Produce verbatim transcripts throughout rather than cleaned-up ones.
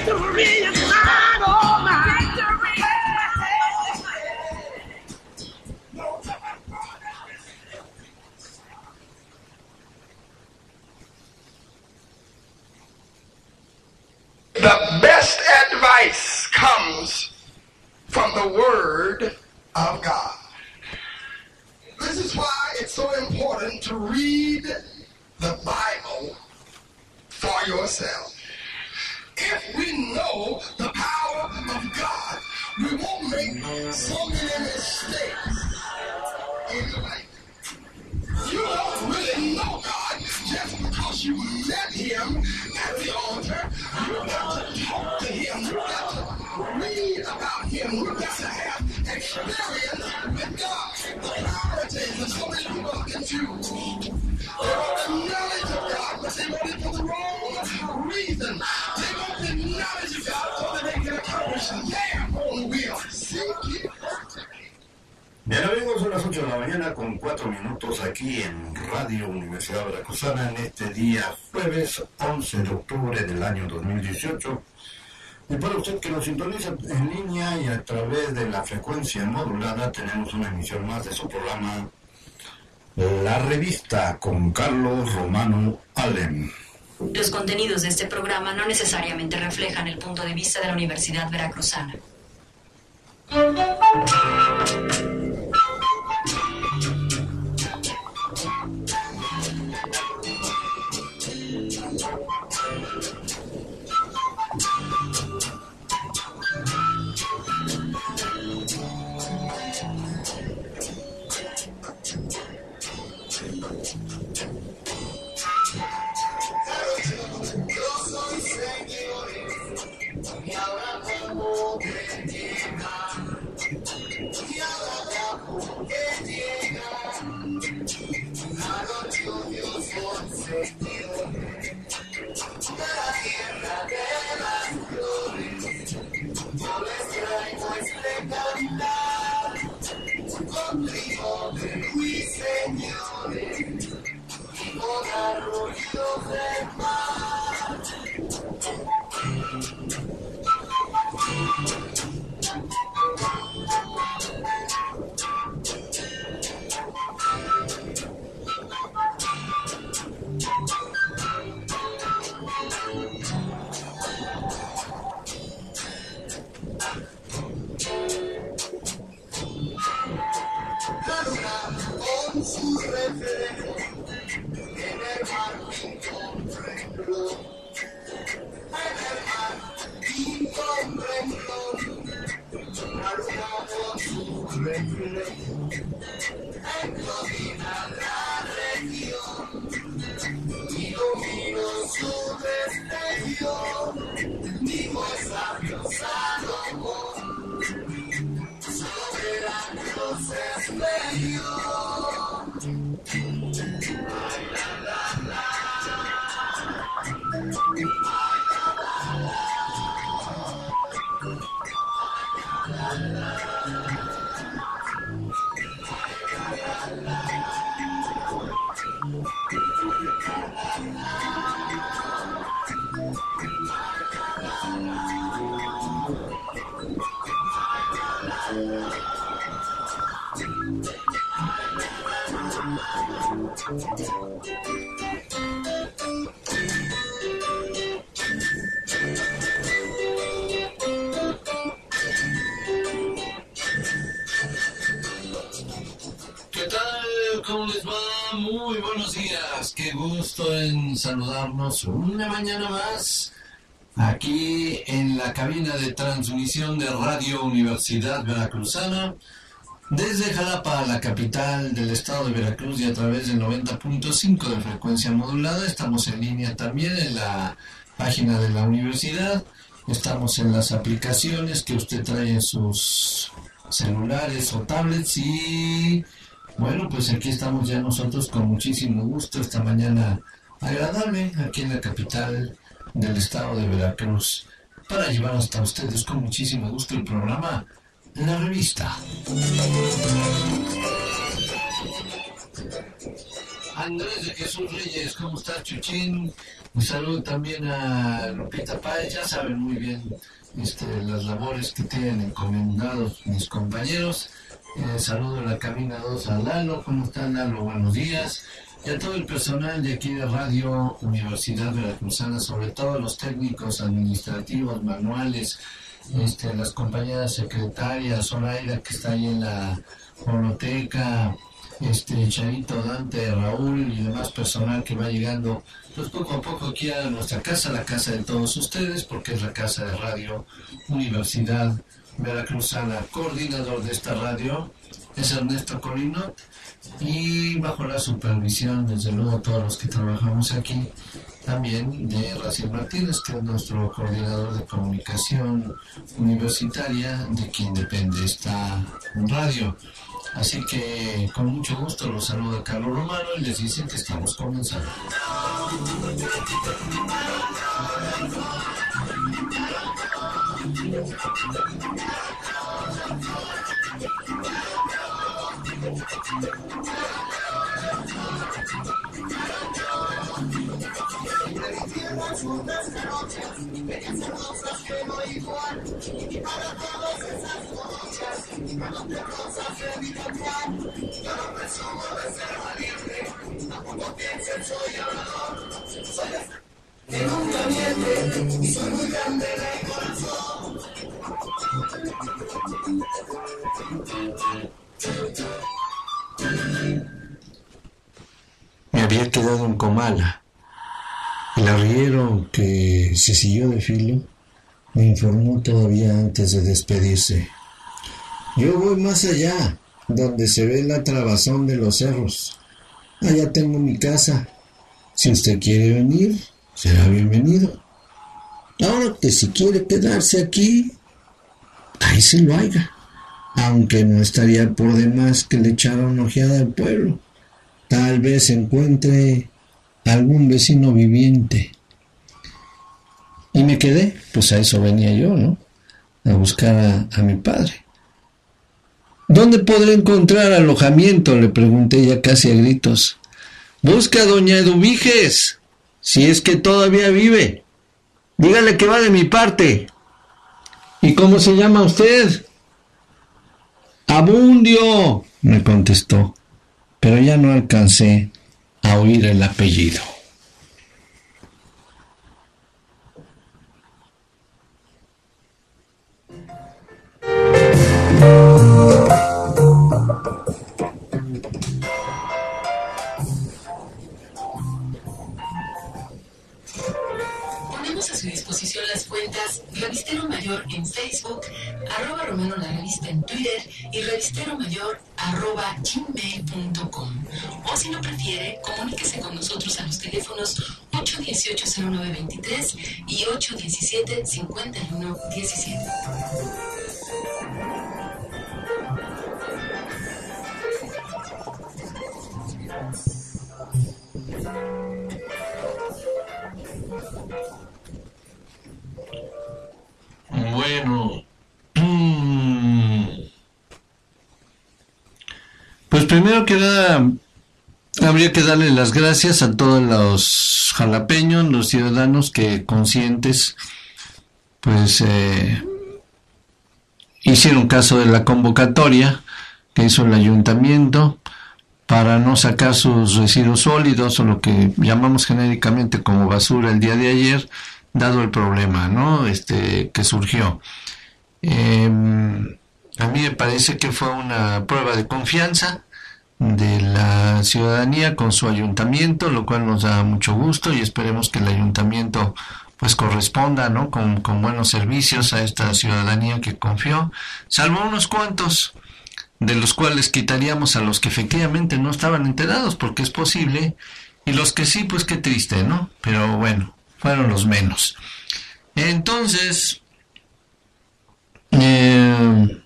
Victory is mine, oh my. The best advice comes from the Word of God. This is why it's so important to read the Bible for yourself. If we know the power of God, we won't make so many mistakes in life. You don't really know God just because you met him at the altar. You got to talk to him. You got to read about him. You got to have experience with God. The priorities that so many people are confused. They want the knowledge of God, but they want it for the wrong reason. They want the knowledge of God so that they can accomplish their own will. Seek it. Bien amigos, son las ocho de la mañana con cuatro minutos aquí en Radio Universidad Veracruzana en este día jueves once de octubre del año dos mil dieciocho. Y para usted que nos sintoniza en línea y a través de la frecuencia modulada, tenemos una emisión más de su programa La Revista con Carlos Romano Allen. Los contenidos de este programa no necesariamente reflejan el punto de vista de la Universidad Veracruzana. Saludarnos una mañana más aquí en la cabina de transmisión de Radio Universidad Veracruzana desde Jalapa, la capital del estado de Veracruz, y a través del noventa punto cinco de frecuencia modulada. Estamos en línea también en la página de la universidad, estamos en las aplicaciones que usted trae en sus celulares o tablets, y bueno, pues aquí estamos ya nosotros con muchísimo gusto esta mañana agradable aquí en la capital del estado de Veracruz para llevar hasta ustedes con muchísimo gusto el programa La Revista. A Andrés de Jesús Reyes, ¿cómo estás, Chuchín? Un saludo también a Lupita Páez, ya saben muy bien este, las labores que tienen encomendados mis compañeros. Eh, saludo en la cabina dos a Lalo, ¿cómo está Lalo? Buenos días. Y a todo el personal de aquí de Radio Universidad Veracruzana, sobre todo los técnicos administrativos, manuales, este, las compañeras secretarias, Zoraida que está ahí en la fonoteca, este, Charito, Dante, Raúl y demás personal que va llegando pues poco a poco aquí a nuestra casa, la casa de todos ustedes, porque es la casa de Radio Universidad Veracruzana. Coordinador de esta radio es Ernesto Corinot, y bajo la supervisión, desde luego, todos los que trabajamos aquí, también de Raciel Martínez, que es nuestro coordinador de comunicación universitaria, de quien depende esta radio. Así que con mucho gusto los saluda Carlos Romano y les dicen que estamos comenzando. Me había quedado en Comala. El arriero, que se siguió de filo, me informó todavía antes de despedirse. Yo voy más allá, donde se ve la trabazón de los cerros. Allá tengo mi casa. Si usted quiere venir, será bienvenido. Ahora que si quiere quedarse aquí, ahí se lo haga. Aunque no estaría por demás que le echara una ojeada al pueblo. Tal vez encuentre algún vecino viviente. Y me quedé, pues a eso venía yo, ¿no? A buscar a, a mi padre. ¿Dónde podré encontrar alojamiento?, le pregunté ya casi a gritos. Busca a doña Eduviges, si es que todavía vive. Dígale que va de mi parte. ¿Y cómo se llama usted? Abundio, me contestó, pero ya no alcancé a oír el apellido. Ponemos a su disposición las cuentas Revistero Mayor en Facebook, arroba Romano la Revista en Twitter y Revistero Mayor arroba gmail punto com. O si no prefiere, comuníquese con nosotros a los teléfonos ocho dieciocho cero nueve veintitrés y ocho diecisiete cincuenta y uno diecisiete. Bueno, pues primero que nada habría que darle las gracias a todos los jalapeños, los ciudadanos que conscientes pues eh, hicieron caso de la convocatoria que hizo el ayuntamiento para no sacar sus residuos sólidos o lo que llamamos genéricamente como basura el día de ayer, dado el problema, ¿no? Este que surgió. Eh, a mí me parece que fue una prueba de confianza de la ciudadanía con su ayuntamiento, lo cual nos da mucho gusto y esperemos que el ayuntamiento pues corresponda, ¿no? Con, con buenos servicios a esta ciudadanía que confió, salvo unos cuantos, de los cuales quitaríamos a los que efectivamente no estaban enterados, porque es posible, y los que sí, pues qué triste, ¿no? Pero bueno, fueron los menos. Entonces, eh,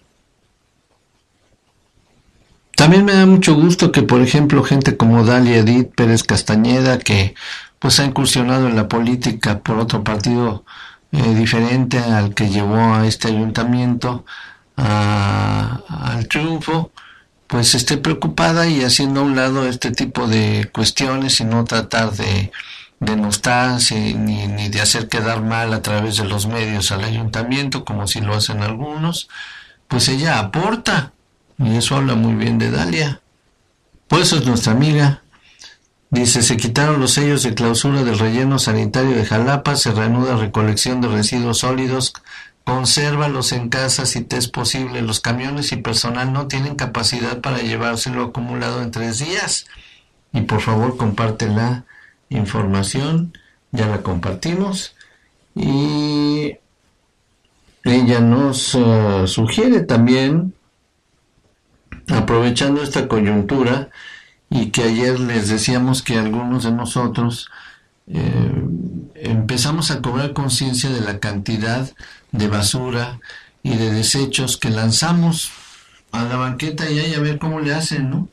también me da mucho gusto que, por ejemplo, gente como Dalia Edith Pérez Castañeda, que pues ha incursionado en la política por otro partido eh, diferente al que llevó a este ayuntamiento a, al triunfo, pues esté preocupada y haciendo a un lado este tipo de cuestiones y no tratar de denostarse ni, ni de hacer quedar mal a través de los medios al ayuntamiento, como si lo hacen algunos, pues ella aporta, y eso habla muy bien de Dalia. Por eso es nuestra amiga. Dice, se quitaron los sellos de clausura del relleno sanitario de Jalapa, se reanuda recolección de residuos sólidos, consérvalos en casa si te es posible. Los camiones y personal no tienen capacidad para llevárselo acumulado en tres días. Y por favor comparte la información, ya la compartimos. Y ella nos uh, sugiere también, aprovechando esta coyuntura, y que ayer les decíamos que algunos de nosotros eh, empezamos a cobrar conciencia de la cantidad de basura y de desechos que lanzamos a la banqueta y ahí a ver cómo le hacen, ¿no?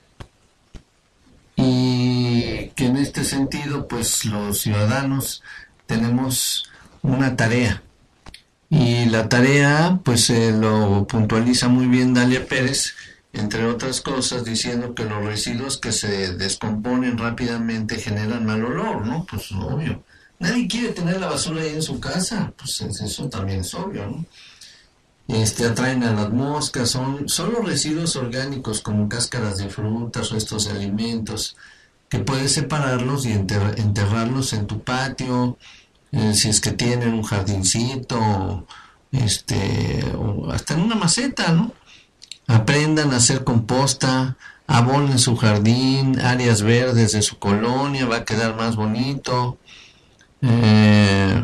Y que en este sentido, pues los ciudadanos tenemos una tarea. Y la tarea, pues eh, lo puntualiza muy bien Dalia Pérez, entre otras cosas, diciendo que los residuos que se descomponen rápidamente generan mal olor, ¿no? Pues obvio. Nadie quiere tener la basura ahí en su casa, pues eso también es obvio, ¿no? Este, atraen a las moscas, son, son los residuos orgánicos como cáscaras de frutas, restos de alimentos, que puedes separarlos y enter, enterrarlos en tu patio, eh, si es que tienen un jardincito, este, o hasta en una maceta, ¿no? Aprendan a hacer composta, abonen su jardín, áreas verdes de su colonia, va a quedar más bonito. Eh,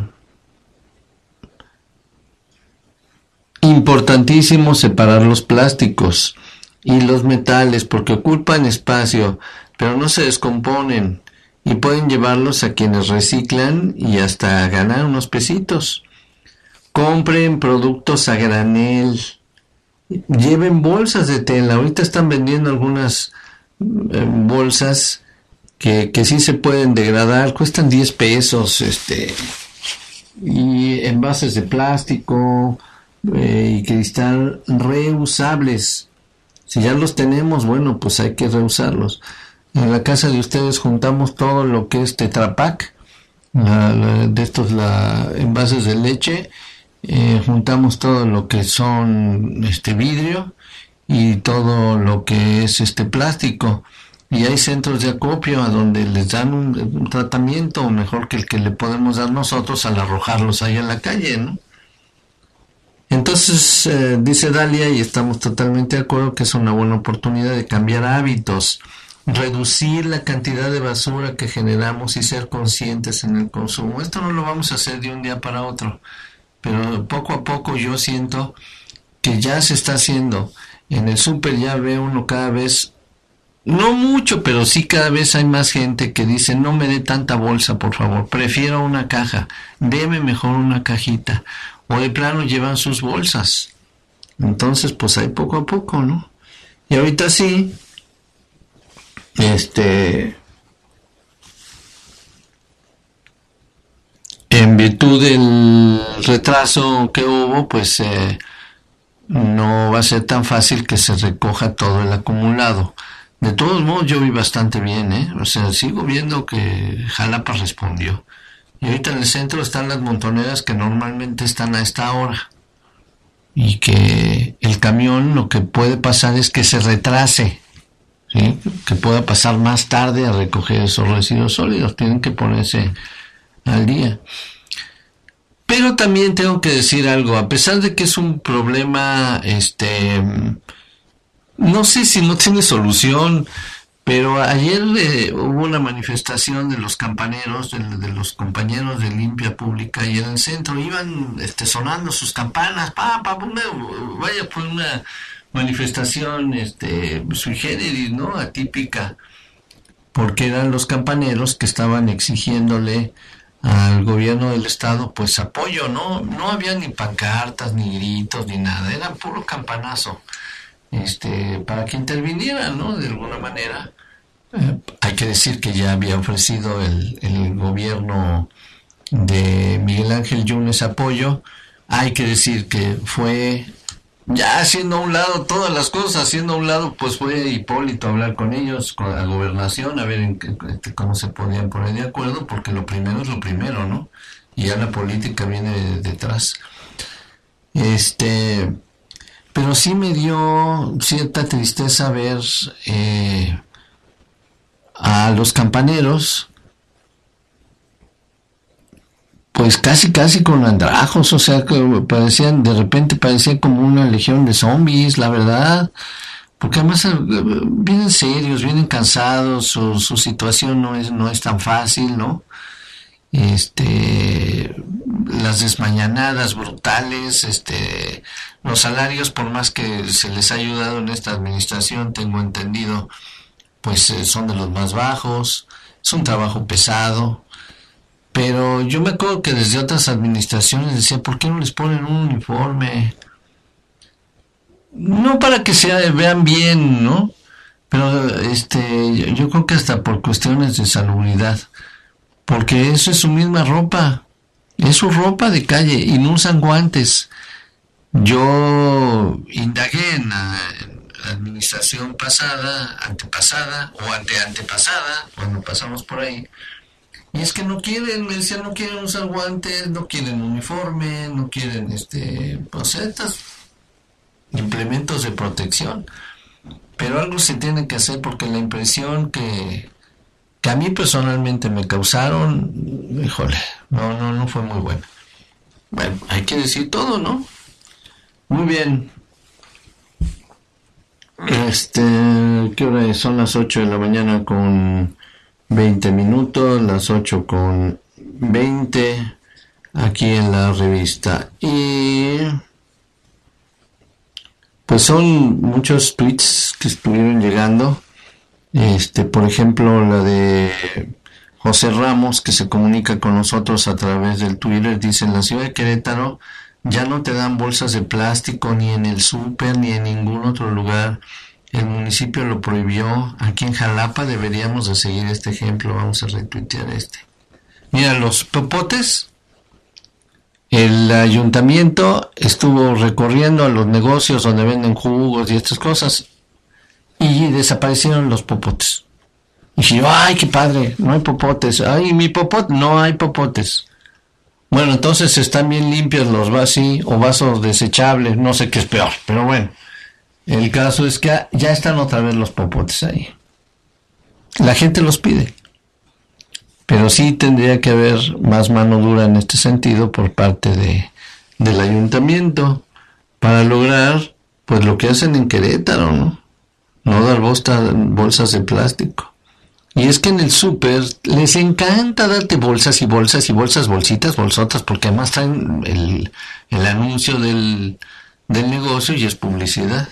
importantísimo separar los plásticos y los metales porque ocupan espacio, pero no se descomponen y pueden llevarlos a quienes reciclan y hasta ganar unos pesitos. Compren productos a granel. Lleven bolsas de tela. Ahorita están vendiendo algunas eh, bolsas que, que sí se pueden degradar, cuestan diez pesos, este, y envases de plástico eh, y cristal reusables. Si ya los tenemos, bueno, pues hay que reusarlos. En la casa de ustedes juntamos todo lo que es Tetra Pak, la, la, de estos la, envases de leche. Eh, juntamos todo lo que son este vidrio y todo lo que es este plástico, y hay centros de acopio a donde les dan un, un tratamiento mejor que el que le podemos dar nosotros al arrojarlos ahí en la calle, ¿no? Entonces eh, dice Dalia, y estamos totalmente de acuerdo, que es una buena oportunidad de cambiar hábitos, reducir la cantidad de basura que generamos y ser conscientes en el consumo. Esto no lo vamos a hacer de un día para otro, pero poco a poco yo siento que ya se está haciendo. En el súper ya ve uno cada vez, no mucho, pero sí cada vez hay más gente que dice, no me dé tanta bolsa, por favor, prefiero una caja, deme mejor una cajita, o de plano llevan sus bolsas. Entonces, pues hay poco a poco, ¿no? Y ahorita sí, este... en virtud del retraso que hubo, pues eh, no va a ser tan fácil que se recoja todo el acumulado. De todos modos, yo vi bastante bien, ¿eh? O sea, sigo viendo que Jalapa respondió. Y ahorita en el centro están las montoneras que normalmente están a esta hora. Y que el camión, lo que puede pasar es que se retrase, ¿sí? Que pueda pasar más tarde a recoger esos residuos sólidos. Tienen que ponerse al día. Pero también tengo que decir algo, a pesar de que es un problema, este, no sé si no tiene solución, pero ayer eh, hubo una manifestación de los campaneros, de, de los compañeros de Limpia Pública, y en el centro iban este, sonando sus campanas, pa, pa, una, vaya, fue una manifestación este, sui generis, ¿no? Atípica, porque eran los campaneros que estaban exigiéndole al gobierno del estado pues apoyo, no no había ni pancartas, ni gritos, ni nada, era puro campanazo, este, para que intervinieran, ¿no? De alguna manera. Eh, hay que decir que ya había ofrecido el, el gobierno de Miguel Ángel Yunes apoyo. Hay que decir que fue ya haciendo a un lado todas las cosas, haciendo a un lado, pues fue Hipólito a hablar con ellos, con la gobernación, a ver en qué, cómo se podían poner de acuerdo, porque lo primero es lo primero, ¿no? Y ya la política viene detrás. Este, pero sí me dio cierta tristeza ver eh, a los campaneros, pues casi casi con andrajos, o sea, que parecían, de repente parecían como una legión de zombies, la verdad, porque además vienen serios, vienen cansados, su, su situación no es, no es tan fácil, ¿no? Este, las desmañanadas brutales, este, los salarios, por más que se les ha ayudado en esta administración, tengo entendido, pues eh, son de los más bajos, es un trabajo pesado. Pero yo me acuerdo que desde otras administraciones decía, ¿por qué no les ponen un uniforme? No para que se vean bien, ¿no? Pero este, yo, yo creo que hasta por cuestiones de salubridad. Porque eso es su misma ropa. Es su ropa de calle y no usan guantes. Yo indagué en la, en la administración pasada, antepasada o anteantepasada, cuando pasamos por ahí. Y es que no quieren, me decían, no quieren usar guantes, no quieren uniforme, no quieren, este, pues, estos implementos de protección. Pero algo se tiene que hacer porque la impresión que, que a mí personalmente me causaron, híjole, no, no, no fue muy buena. Bueno, hay que decir todo, ¿no? Muy bien. Este, ¿qué hora es? Son las ocho de la mañana con veinte minutos, las ocho con veinte, aquí en la revista. Y pues son muchos tweets que estuvieron llegando. Este, por ejemplo, la de José Ramos, que se comunica con nosotros a través del Twitter, dice: en la ciudad de Querétaro ya no te dan bolsas de plástico ni en el súper ni en ningún otro lugar. El municipio lo prohibió. Aquí en Jalapa deberíamos de seguir este ejemplo. Vamos a retuitear este. Mira, los popotes. El ayuntamiento estuvo recorriendo a los negocios donde venden jugos y estas cosas y desaparecieron los popotes. Y dije, ay, qué padre, no hay popotes. Ay, mi popote, no hay popotes. Bueno, entonces están bien limpios los vasos o vasos desechables, no sé qué es peor, pero bueno. El caso es que ya están otra vez los popotes ahí. La gente los pide. Pero sí tendría que haber más mano dura en este sentido por parte de del ayuntamiento para lograr pues lo que hacen en Querétaro, ¿no? No dar bolsa, bolsas de plástico. Y es que en el súper les encanta darte bolsas y bolsas y bolsas, bolsitas, bolsotas, porque además traen el, el anuncio del, del negocio y es publicidad.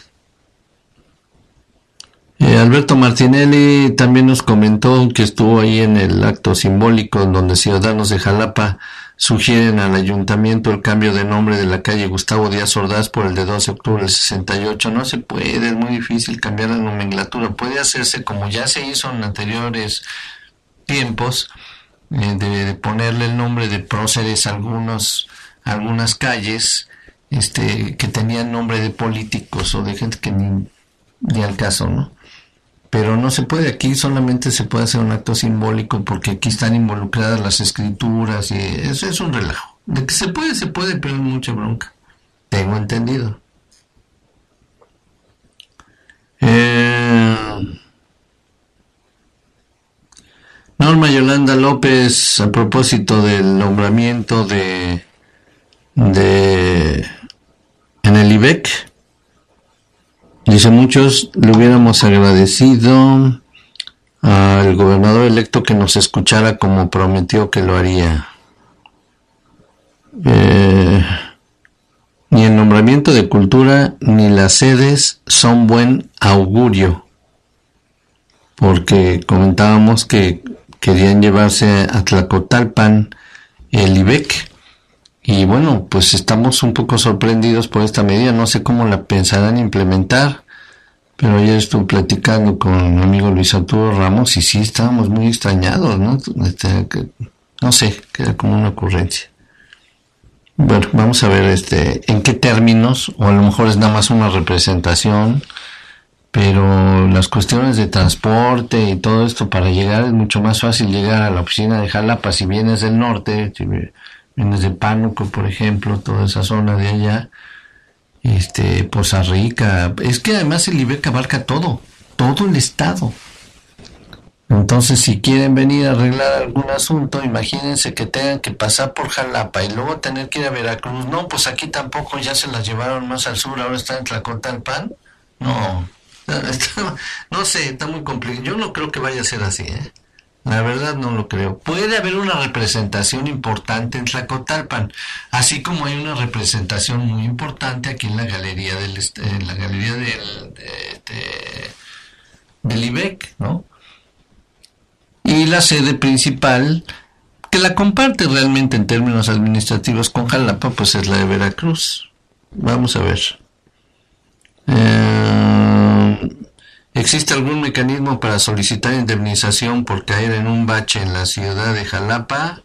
Eh, Alberto Martinelli también nos comentó que estuvo ahí en el acto simbólico donde ciudadanos de Jalapa sugieren al ayuntamiento el cambio de nombre de la calle Gustavo Díaz Ordaz por el de doce de octubre del sesenta y ocho. No se puede, es muy difícil cambiar la nomenclatura. Puede hacerse como ya se hizo en anteriores tiempos, eh, de, de ponerle el nombre de próceres a algunos, a algunas calles este, que tenían nombre de políticos o de gente que ni, ni al caso, ¿no? Pero no se puede, aquí solamente se puede hacer un acto simbólico porque aquí están involucradas las escrituras y eso es un relajo. De que se puede, se puede, pero hay mucha bronca. Tengo entendido. Eh... Norma Yolanda López, a propósito del nombramiento de, de en el I B E C, dice: muchos le hubiéramos agradecido al gobernador electo que nos escuchara como prometió que lo haría. Eh, ni el nombramiento de cultura ni las sedes son buen augurio, porque comentábamos que querían llevarse a Tlacotalpan el I B E C. Y bueno, pues estamos un poco sorprendidos por esta medida. No sé cómo la pensarán implementar, pero ayer estuve platicando con mi amigo Luis Arturo Ramos y sí estábamos muy extrañados, ¿no? Este, que, no sé, que era como una ocurrencia. Bueno, vamos a ver este en qué términos, o a lo mejor es nada más una representación, pero las cuestiones de transporte y todo esto para llegar es mucho más fácil llegar a la oficina de Jalapa si vienes del norte, si vienes de Pánuco, por ejemplo, toda esa zona de allá, este, Poza Rica. Es que además el IBEC abarca todo, todo el estado. Entonces, si quieren venir a arreglar algún asunto, imagínense que tengan que pasar por Jalapa y luego tener que ir a Veracruz. No, pues aquí tampoco, ya se las llevaron más al sur, ahora está en Tlacotalpan. No, está, no sé, está muy complicado. Yo no creo que vaya a ser así, ¿eh? La verdad no lo creo. Puede haber una representación importante en Tlacotalpan, así como hay una representación muy importante aquí en la galería del, en la galería del, de, de, del IBEC, ¿no? Y la sede principal, que la comparte realmente en términos administrativos con Jalapa, pues es la de Veracruz. Vamos a ver. Eh, ¿Existe algún mecanismo para solicitar indemnización por caer en un bache en la ciudad de Jalapa?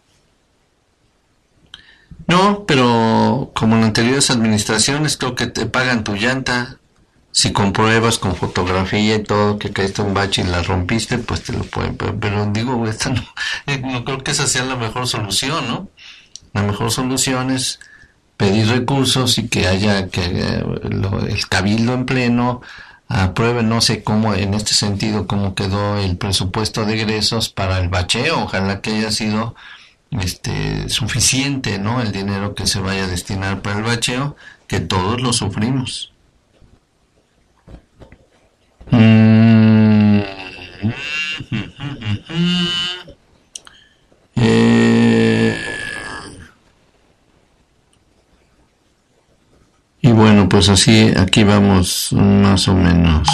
No, pero como en anteriores administraciones, creo que te pagan tu llanta. Si compruebas con fotografía y todo que caíste un bache y la rompiste, pues te lo pueden. Pero, pero digo, esta no, no creo que esa sea la mejor solución, ¿no? La mejor solución es pedir recursos y que haya que eh, lo, el cabildo en pleno apruebe, no sé cómo, en este sentido, cómo quedó el presupuesto de egresos para el bacheo. Ojalá que haya sido este suficiente, ¿no? El dinero que se vaya a destinar para el bacheo, que todos lo sufrimos. Mm. Eh. Y bueno, pues así, aquí vamos más o menos.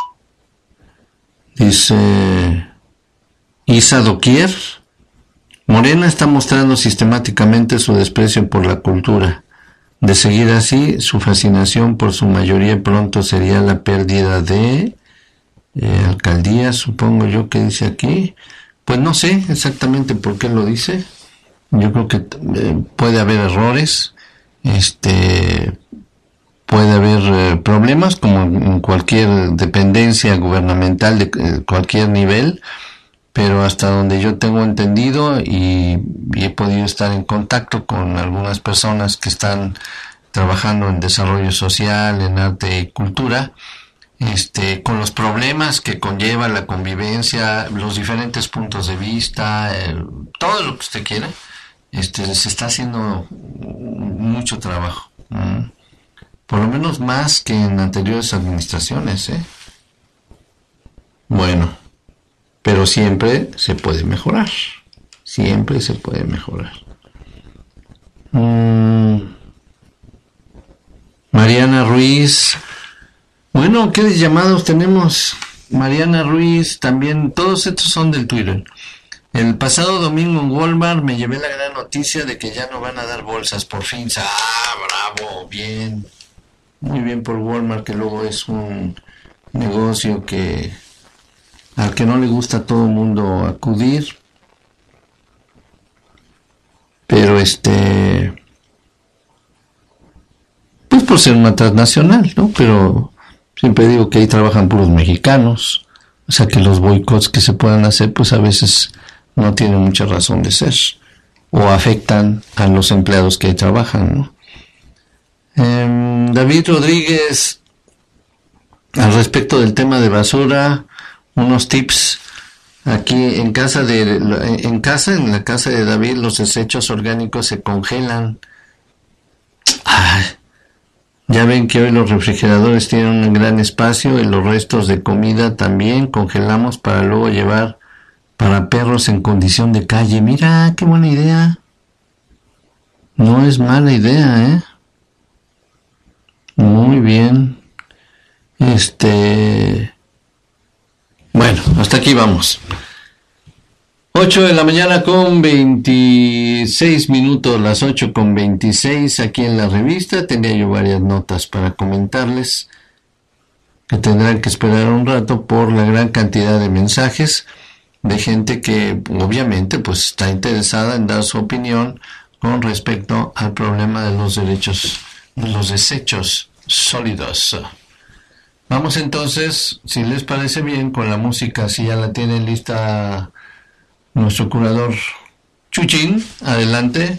Dice Isa Doquier: Morena está mostrando sistemáticamente su desprecio por la cultura. De seguir así, su fascinación por su mayoría pronto sería la pérdida de eh, alcaldías, supongo yo que dice aquí. Pues no sé exactamente por qué lo dice. Yo creo que eh, puede haber errores, este, puede haber eh, problemas como en cualquier dependencia gubernamental de eh, cualquier nivel. Pero hasta donde yo tengo entendido y, y he podido estar en contacto con algunas personas que están trabajando en desarrollo social, en arte y cultura, este, con los problemas que conlleva la convivencia, los diferentes puntos de vista, el, todo lo que usted quiera, este, se está haciendo mucho trabajo, ¿eh? Por lo menos más que en anteriores administraciones, ¿eh? Bueno. Pero siempre se puede mejorar. Siempre se puede mejorar. Mm. Mariana Ruiz. Bueno, ¿qué llamados tenemos? Mariana Ruiz, también, todos estos son del Twitter. El pasado domingo en Walmart me llevé la gran noticia de que ya no van a dar bolsas, por fin. ¡Ah, bravo! Bien. Muy bien por Walmart, que luego es un negocio que al que no le gusta a todo el mundo acudir, pero este, pues por ser una transnacional, ¿no? Pero siempre digo que ahí trabajan puros mexicanos, o sea que los boicots que se puedan hacer, pues a veces no tienen mucha razón de ser, o afectan a los empleados que ahí trabajan, ¿no? Eh, David Rodríguez, al respecto del tema de basura, unos tips. Aquí en casa de en casa en la casa de David los desechos orgánicos se congelan. Ay, ya ven que hoy los refrigeradores tienen un gran espacio y los restos de comida también congelamos para luego llevar para perros en condición de calle. Mira, qué buena idea. No es mala idea, ¿eh? Muy bien. Este Bueno, hasta aquí vamos. ocho de la mañana con veintiséis minutos, las ocho con veintiséis aquí en la revista. Tenía yo varias notas para comentarles que tendrán que esperar un rato por la gran cantidad de mensajes de gente que obviamente pues está interesada en dar su opinión con respecto al problema de los derechos, de los desechos sólidos. Vamos entonces, si les parece bien, con la música, si ya la tiene lista nuestro curador Chuchín, adelante.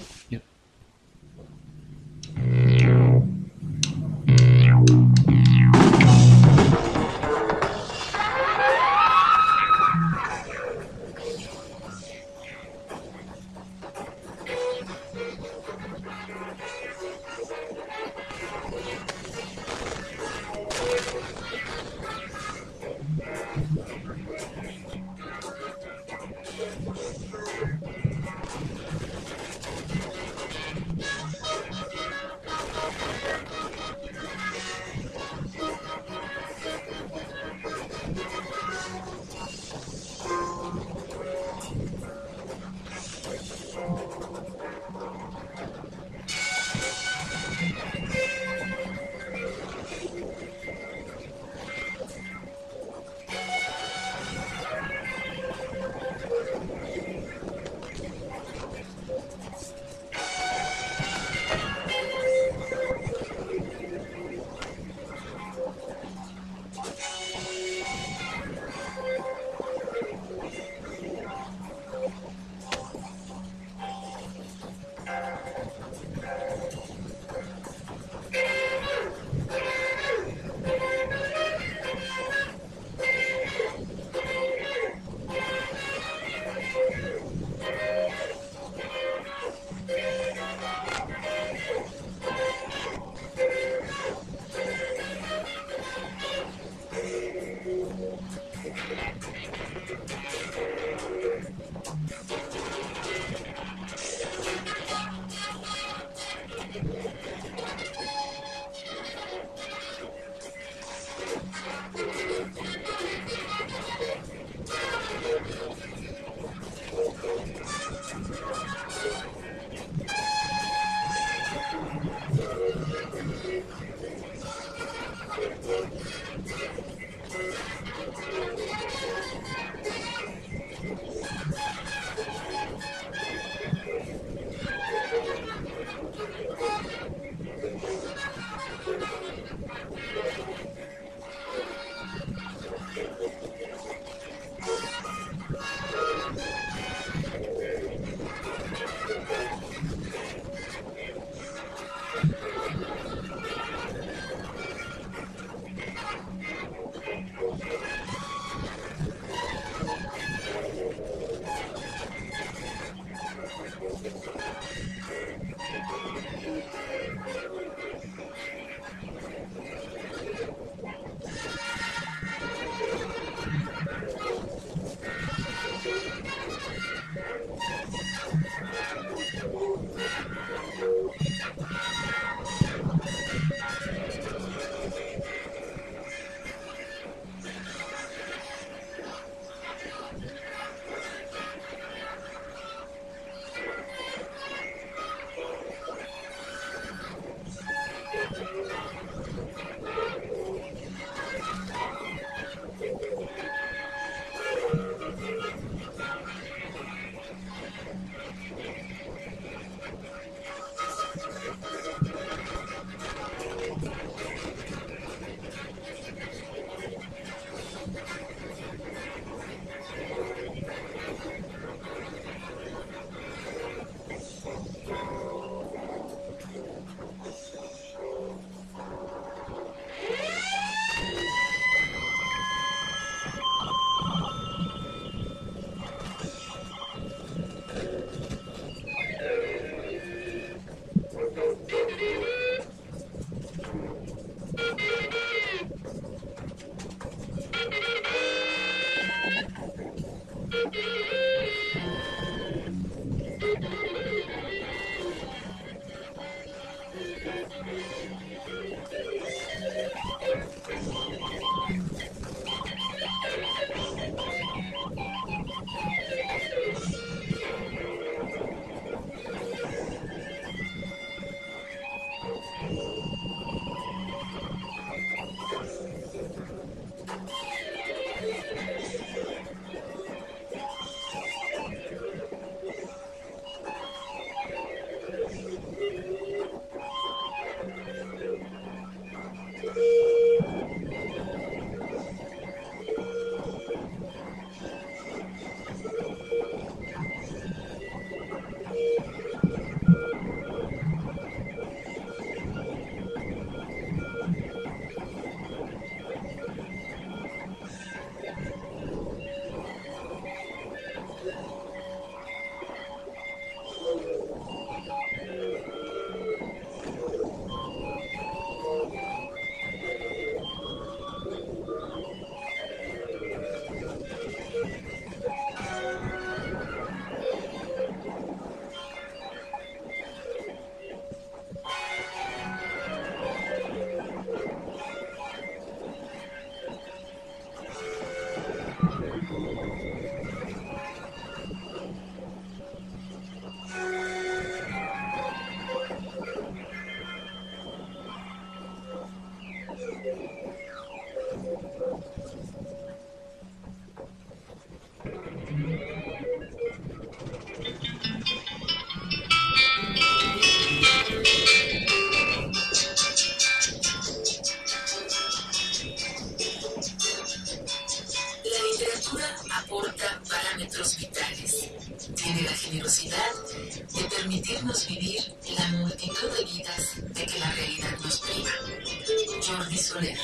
Tiene la generosidad de permitirnos vivir la multitud de vidas de que la realidad nos priva. Jordi Soler.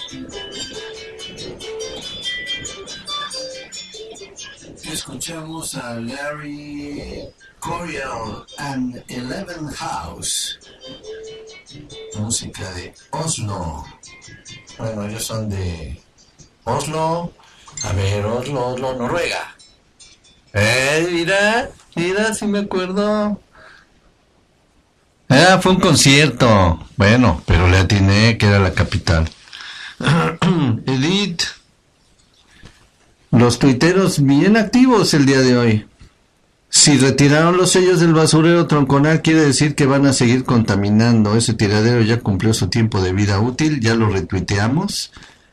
Escuchamos a Larry Coryell and Eleven House, música de Oslo. Bueno, ellos son de Oslo, a ver, Oslo, Oslo, Noruega. Eh, mira, mira, sí me acuerdo. Ah, fue un concierto. Bueno, pero le atiné que era la capital. Edith. Los tuiteros bien activos el día de hoy. Si retiraron los sellos del basurero tronconal, quiere decir que van a seguir contaminando. Ese tiradero ya cumplió su tiempo de vida útil, ya lo retuiteamos.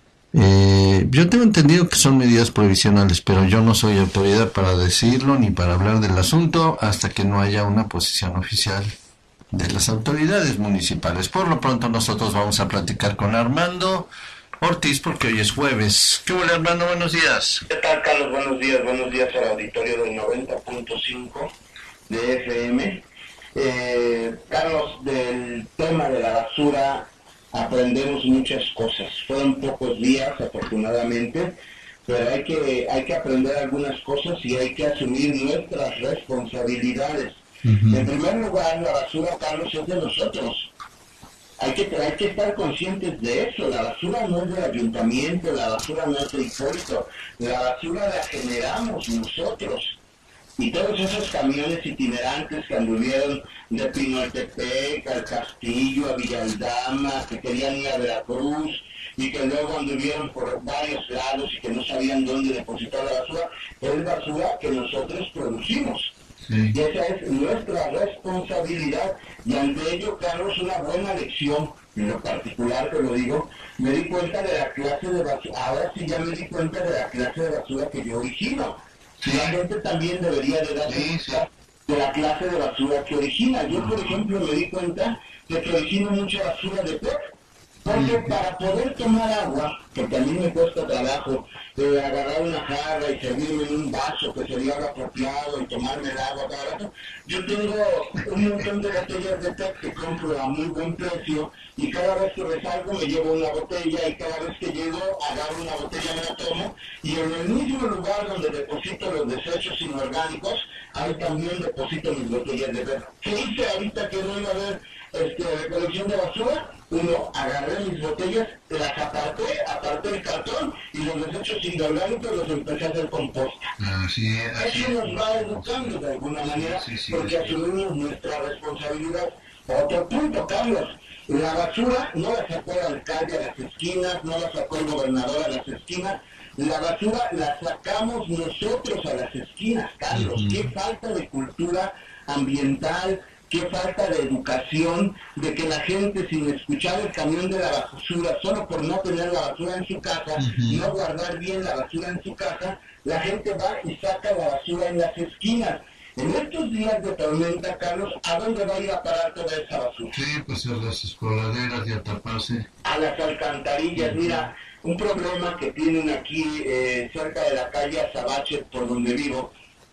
Eh, yo tengo entendido que son medidas provisionales, pero yo no soy autoridad para decirlo ni para hablar del asunto hasta que no haya una posición oficial de las autoridades municipales. Por lo pronto nosotros vamos a platicar con Armando Ortiz porque hoy es jueves. ¿Qué huele, Armando? Buenos días. ¿Qué tal, Carlos? Buenos días. Buenos días al auditorio del noventa punto cinco de F M. Eh, Carlos, del tema de la basura aprendemos muchas cosas. Fueron pocos días, afortunadamente, pero hay que hay que aprender algunas cosas y hay que asumir nuestras responsabilidades. Uh-huh. En primer lugar, la basura, Carlos, es de nosotros. Hay que, hay que estar conscientes de eso. La basura no es del ayuntamiento, la basura no es de Hipólito, la basura la generamos nosotros. Y todos esos camiones itinerantes que anduvieron de Pinoltepec al Castillo, a Villaldama, que querían ir a Veracruz y que luego anduvieron por varios lados y que no sabían dónde depositar la basura, es basura que nosotros producimos. Sí. Y esa es nuestra responsabilidad. Y ante ello, Carlos, una buena lección, en lo particular te lo digo, me di cuenta de la clase de basura, ahora sí ya me di cuenta de la clase de basura que yo origino. Sí. La gente también debería de darse sí, cuenta sí. de la clase de basura que origina. Yo, por ejemplo, me di cuenta de que origino mucha basura de P E T. Porque para poder tomar agua, porque a mí me cuesta trabajo eh, agarrar una jarra y servirme en un vaso que sería lo apropiado y tomarme el agua cada rato, yo tengo un montón de botellas de P E T que compro a muy buen precio y cada vez que resalgo me llevo una botella y cada vez que llego agarro una botella, me la tomo y en el mismo lugar donde deposito los desechos inorgánicos, ahí también deposito mis botellas de P E T. ¿Qué hice ahorita que no iba a haber este, colección de basura? Uno, agarré mis botellas, las aparté, aparté el cartón y los desechos inorgánicos los empecé a hacer composta. Así es, así Eso nos va educando de alguna manera, sí, sí, porque sí. asumimos nuestra responsabilidad. Otro punto, Carlos, la basura no la sacó el alcalde a las esquinas, no la sacó el gobernador a las esquinas, la basura la sacamos nosotros a las esquinas, Carlos. Uh-huh. Qué falta de cultura ambiental, qué falta de educación, de que la gente sin escuchar el camión de la basura, solo por no tener la basura en su casa, uh-huh. no guardar bien la basura en su casa, la gente va y saca la basura en las esquinas. En estos días de tormenta, Carlos, ¿a dónde va a ir a parar toda esa basura? Sí, pues a las escoladeras y a taparse. A a las alcantarillas. Mira, un problema que tienen aquí eh, cerca de la calle Azabache, por donde vivo,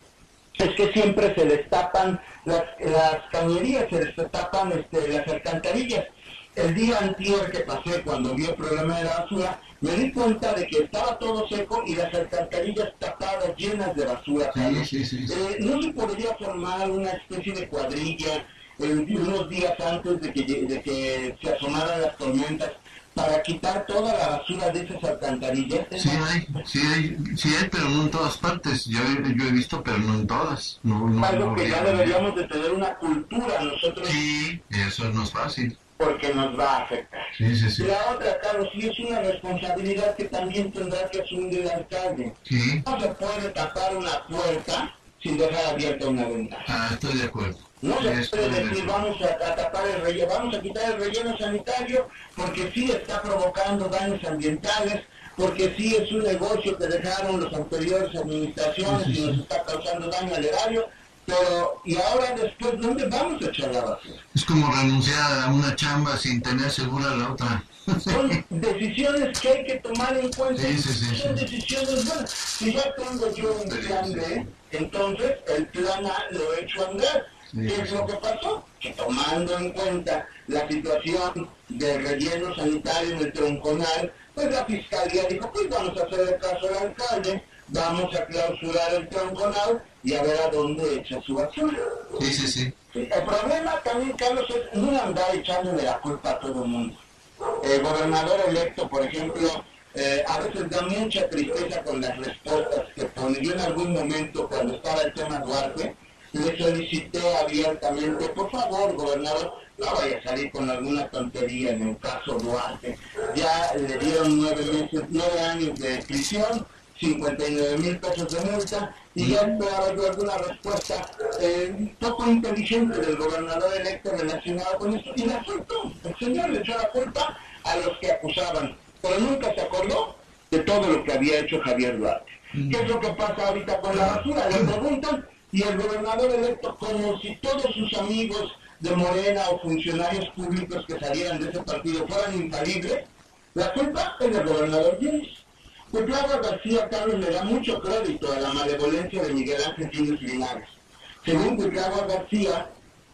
es que siempre se les tapan las, las cañerías, se les tapan este, las alcantarillas. El día anterior que pasé, cuando vi el problema de la basura, me di cuenta de que estaba todo seco y las alcantarillas tapadas, llenas de basura. Sí, sí, sí, sí. Eh, ¿No se podría formar una especie de cuadrilla eh, unos días antes de que, de que se asomaran las tormentas para quitar toda la basura de esas alcantarillas? Sí hay, sí hay, sí hay, pero no en todas partes. Yo, yo he visto, pero no en todas. No, no, Algo no, que ya no, deberíamos de tener una cultura nosotros, Sí, eso no es fácil. porque nos va a afectar. Sí, sí, sí. Y la otra, Carlos, sí es una responsabilidad que también tendrá que asumir el alcalde. Sí. No se puede tapar una puerta sin dejar abierta una ventana. Ah, estoy de acuerdo. No se Estoy puede de decir, acuerdo. vamos a, a tapar el relleno, vamos a quitar el relleno sanitario, porque sí está provocando daños ambientales, porque sí es un negocio que dejaron los anteriores administraciones Sí, sí, y nos sí. está causando daño al erario, pero, y ahora después, ¿dónde vamos a echar la basura? Es como renunciar a una chamba sin tener segura la otra. Son decisiones que hay que tomar en cuenta. Sí, sí, sí, Son sí. decisiones buenas. Si ya tengo yo un plan B, entonces el plan A lo he hecho andar. Sí, ¿Qué sí, es sí. lo que pasó? Que tomando en cuenta la situación del relleno sanitario en el Tronconal, pues la Fiscalía dijo, pues vamos a hacer el caso al alcalde, vamos a clausurar el Tronconal y a ver a dónde echa su basura. Sí, sí, sí. Sí, el problema también, Carlos, es no andar echándole la culpa a todo el mundo. El gobernador electo, por ejemplo, eh, a veces da mucha tristeza con las respuestas que pone. Yo en algún momento, cuando estaba el tema Duarte, le solicité abiertamente, por favor, gobernador, no vaya a salir con alguna tontería en el caso Duarte. Ya le dieron nueve meses, nueve años de prisión, cincuenta y nueve mil pesos de multa, y ya esperaba yo alguna respuesta eh, un poco inteligente del gobernador electo relacionado con esto, y la soltó. El señor le echó la culpa a los que acusaban, pero nunca se acordó de todo lo que había hecho Javier Duarte. ¿Qué es lo que pasa ahorita con la basura? Le preguntan, y el gobernador electo, como si todos sus amigos de Morena o funcionarios públicos que salieran de ese partido fueran infalibles, la culpa es del gobernador Yunes. Cuitlagua García, Carlos, le da mucho crédito a la malevolencia de Miguel Ángel Yunes Linares. Según Cuitlagua García,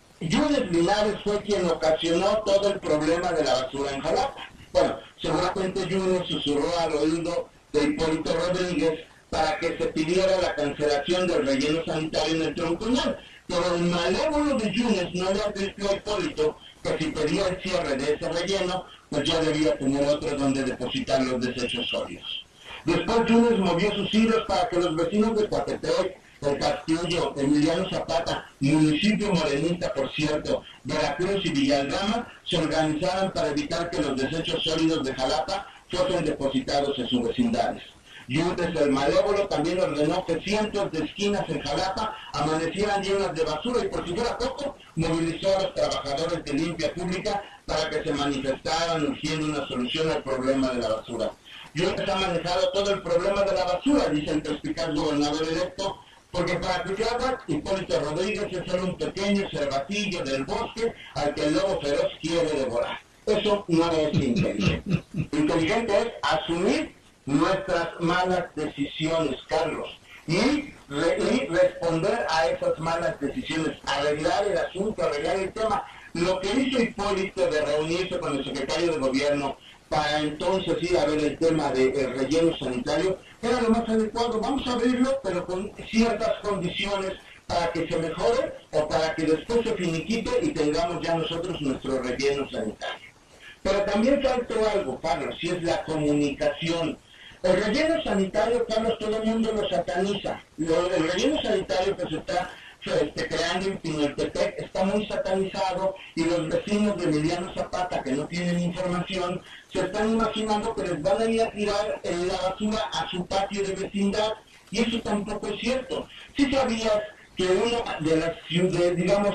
Yunes Linares fue quien ocasionó todo el problema de la basura en Jalapa. Bueno, seguramente Yunes susurró al oído de Hipólito Rodríguez para que se pidiera la cancelación del relleno sanitario en el Tronconal. Pero el malévolo de Yunes no le advirtió a Hipólito que si pedía el cierre de ese relleno, pues ya debía tener otro donde depositar los desechos sólidos. Después Yunes movió sus hilos para que los vecinos de Coatepec, El Castillo, Emiliano Zapata, municipio morenista, por cierto, Veracruz y Villalgama, se organizaran para evitar que los desechos sólidos de Jalapa fuesen depositados en sus vecindarios. Yunes, el malévolo, también ordenó que cientos de esquinas en Jalapa amanecieran llenas de basura y, por si fuera poco, movilizó a los trabajadores de limpia pública para que se manifestaran urgiendo una solución al problema de la basura. Yunes ha manejado todo el problema de la basura, dice el perspicaz gobernador electo, porque para Cuitlagua, Hipólito Rodríguez es solo un pequeño cervatillo del bosque al que el lobo feroz quiere devorar. Eso no es inteligente. Inteligente es asumir nuestras malas decisiones, Carlos, y, re, y responder a esas malas decisiones, arreglar el asunto, arreglar el tema. Lo que hizo Hipólito de reunirse con el secretario de gobierno para entonces ir a ver el tema del relleno sanitario era lo más adecuado. Vamos a abrirlo, pero con ciertas condiciones para que se mejore o para que después se finiquite y tengamos ya nosotros nuestro relleno sanitario. Pero también faltó algo, Carlos, y es la comunicación. El relleno sanitario, Carlos, todo el mundo lo sataniza. Lo, el relleno sanitario que se está este, creando en Pinoltepec está muy satanizado y los vecinos de Emiliano Zapata, que no tienen información, se están imaginando que les van a ir a tirar en la basura a su patio de vecindad, y eso tampoco es cierto. ¿Sí sabías que una de las ciudades, digamos,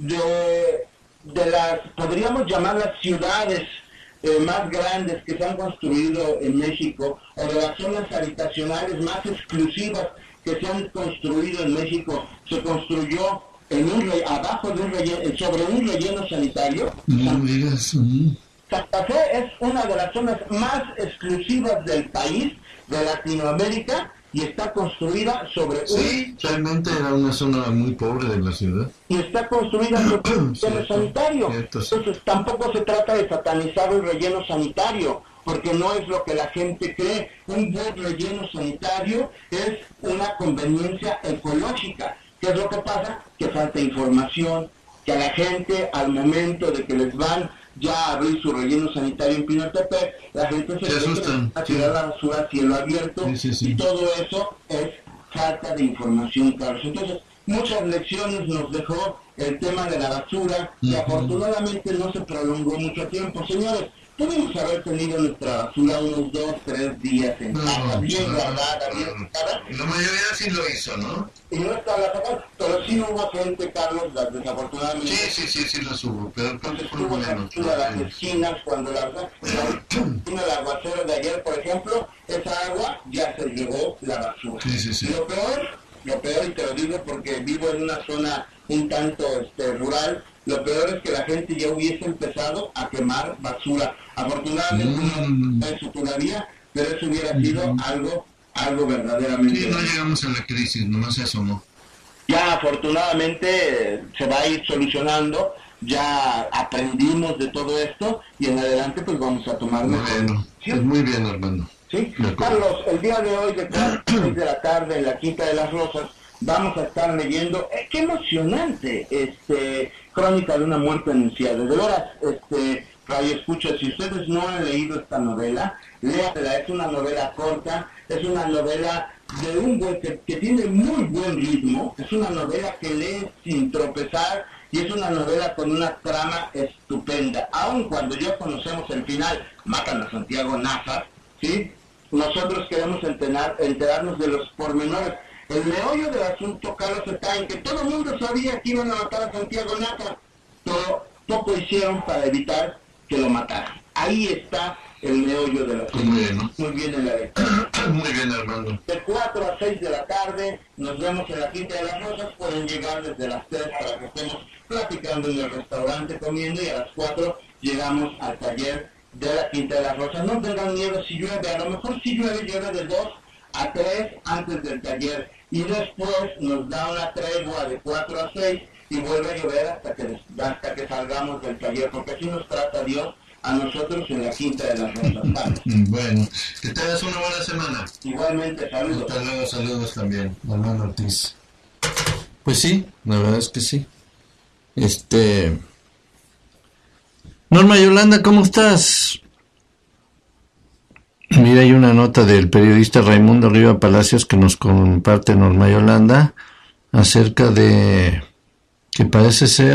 de, de las, podríamos llamarlas ciudades Eh, más grandes que se han construido en México, o de las zonas habitacionales más exclusivas que se han construido en México, se construyó en un re, abajo de un relleno, sobre un relleno sanitario? No digas. Mm. Santa Fe es una de las zonas más exclusivas del país, de Latinoamérica, y está construida sobre sí, un... realmente era una zona muy pobre de la ciudad. Y está construida sobre un relleno sanitario. Cierto, sí. Entonces tampoco se trata de satanizar el relleno sanitario, porque no es lo que la gente cree. Un buen relleno sanitario es una conveniencia ecológica. ¿Qué es lo que pasa? Que falta información, que a la gente al momento de que les van ya a abrir su relleno sanitario en Pinotepec, la gente se, se asustan a tirar sí. la basura a cielo abierto, sí, sí, sí. y todo eso es falta de información, Carlos. Entonces, muchas lecciones nos dejó el tema de la basura, que uh-huh. afortunadamente no se prolongó mucho tiempo. Señores, pudimos haber tenido nuestra basura unos dos, tres días en casa, no, bien no, guardada, no, bien secada. La mayoría sí lo hizo, ¿no? Y no estaba la sacada, pero sí hubo gente, Carlos, desafortunadamente. Sí, sí, sí, sí lo hubo, pero entonces tuvo la basura de las esquinas, cuando la verdad, la, el aguacero de ayer, por ejemplo, esa agua ya se llevó la basura. Sí, sí, sí. Y lo peor, lo peor, y te lo digo porque vivo en una zona un tanto este, rural, lo peor es que la gente ya hubiese empezado a quemar basura. Afortunadamente mm. no eso todavía, pero eso hubiera sido mm. algo algo verdaderamente... Sí, no llegamos a la crisis, nomás eso no. Ya afortunadamente se va a ir solucionando, ya aprendimos de todo esto y en adelante pues vamos a tomar muy mejor. Bien, ¿sí? Pues muy bien, Armando. Sí, Carlos, el día de hoy de seis de la tarde en la Quinta de las Rosas vamos a estar leyendo, eh, qué emocionante, este, Crónica de una muerte anunciada. De veras, este, radio escucha, si ustedes no han leído esta novela, léatela, es una novela corta, es una novela de un buen, que, que tiene muy buen ritmo, es una novela que lees sin tropezar y es una novela con una trama estupenda. Aun cuando ya conocemos el final, matan a Santiago Nazar, ¿sí? Nosotros queremos enterar, enterarnos de los pormenores. El meollo del asunto, Carlos, está en que todo el mundo sabía que iban a matar a Santiago Nazar, pero poco hicieron para evitar que lo mataran. Ahí está el meollo del asunto. Muy bien, ¿no? Muy bien en la lectura. Muy bien, Armando. De cuatro a seis de la tarde nos vemos en la Quinta de las Rosas. Pueden llegar desde las tres para que estemos platicando en el restaurante, comiendo, y a las cuatro llegamos al taller de la Quinta de las Rosas. No tengan miedo si llueve, a lo mejor si llueve, llueve de dos a tres antes del taller, y después nos da una tregua de cuatro a seis y vuelve a llover hasta que, hasta que salgamos del taller, porque así nos trata Dios a nosotros en la Quinta de las Rosas. Bueno, que tengas una buena semana. Igualmente, saludos. Hasta luego, saludos también, Armando Ortiz. Pues sí, la verdad es que sí. Este... Norma Yolanda, ¿cómo estás? Mira, hay una nota del periodista Raimundo Riva Palacios que nos comparte Norma Yolanda acerca de que parece ser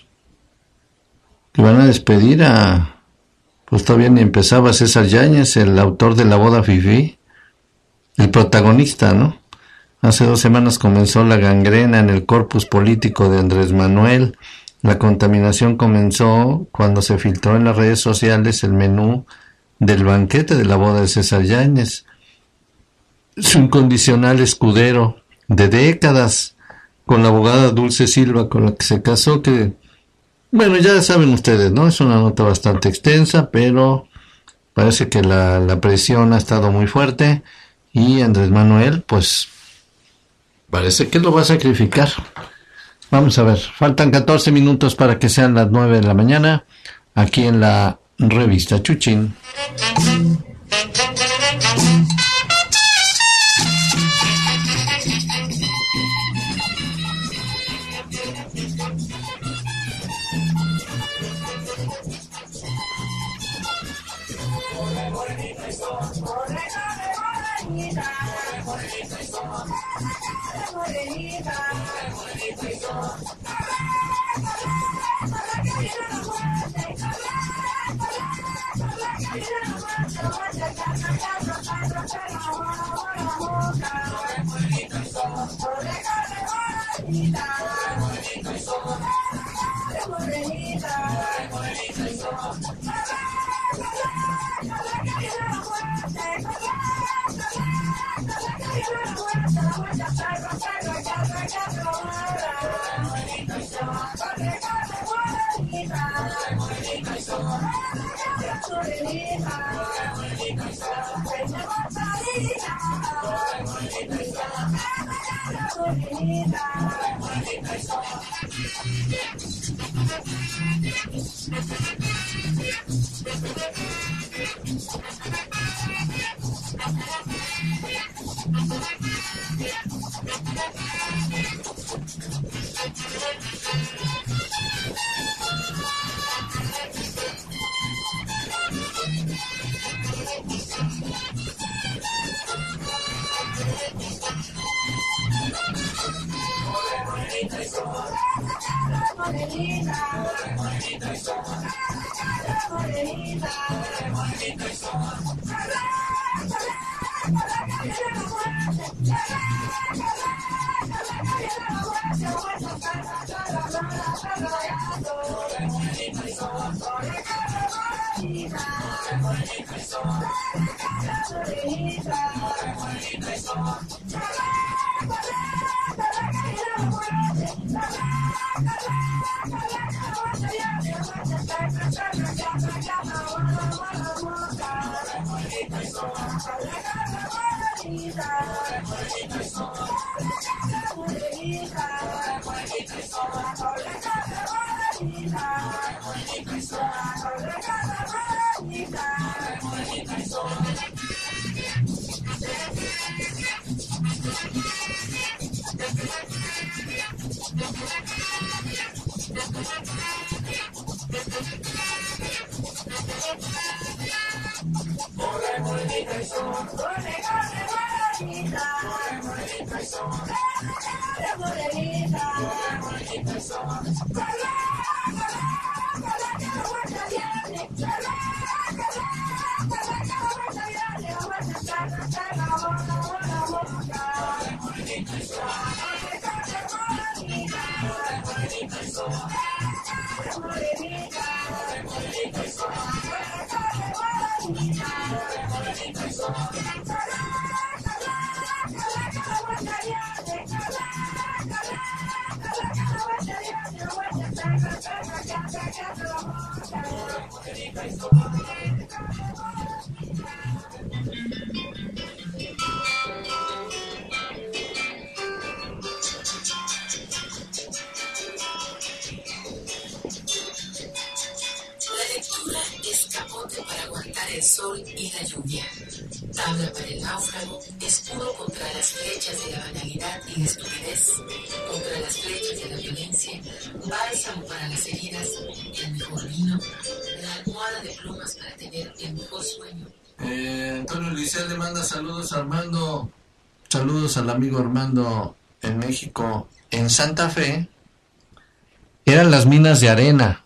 que van a despedir a, pues todavía ni empezaba, César Yáñez, el autor de La Boda Fifí, el protagonista, ¿no? Hace dos semanas comenzó la gangrena en el corpus político de Andrés Manuel. La contaminación comenzó cuando se filtró en las redes sociales el menú del banquete de la boda de César Yáñez. Es un condicional escudero de décadas con la abogada Dulce Silva, con la que se casó, que, bueno, ya saben ustedes, ¿no? Es una nota bastante extensa, pero parece que la, la presión ha estado muy fuerte y Andrés Manuel, pues, parece que lo va a sacrificar. Vamos a ver, faltan catorce minutos para que sean las nueve de la mañana, aquí en la revista Chuchín. Ay, Para aguantar el sol y la lluvia, tabla para el náufrago, escudo contra las flechas de la banalidad y la estupidez, contra las flechas de la violencia, bálsamo para las heridas, el mejor vino, la almohada de plumas para tener el mejor sueño. Eh, Antonio Licel le manda saludos a Armando, saludos al amigo Armando en México. En Santa Fe eran las minas de arena.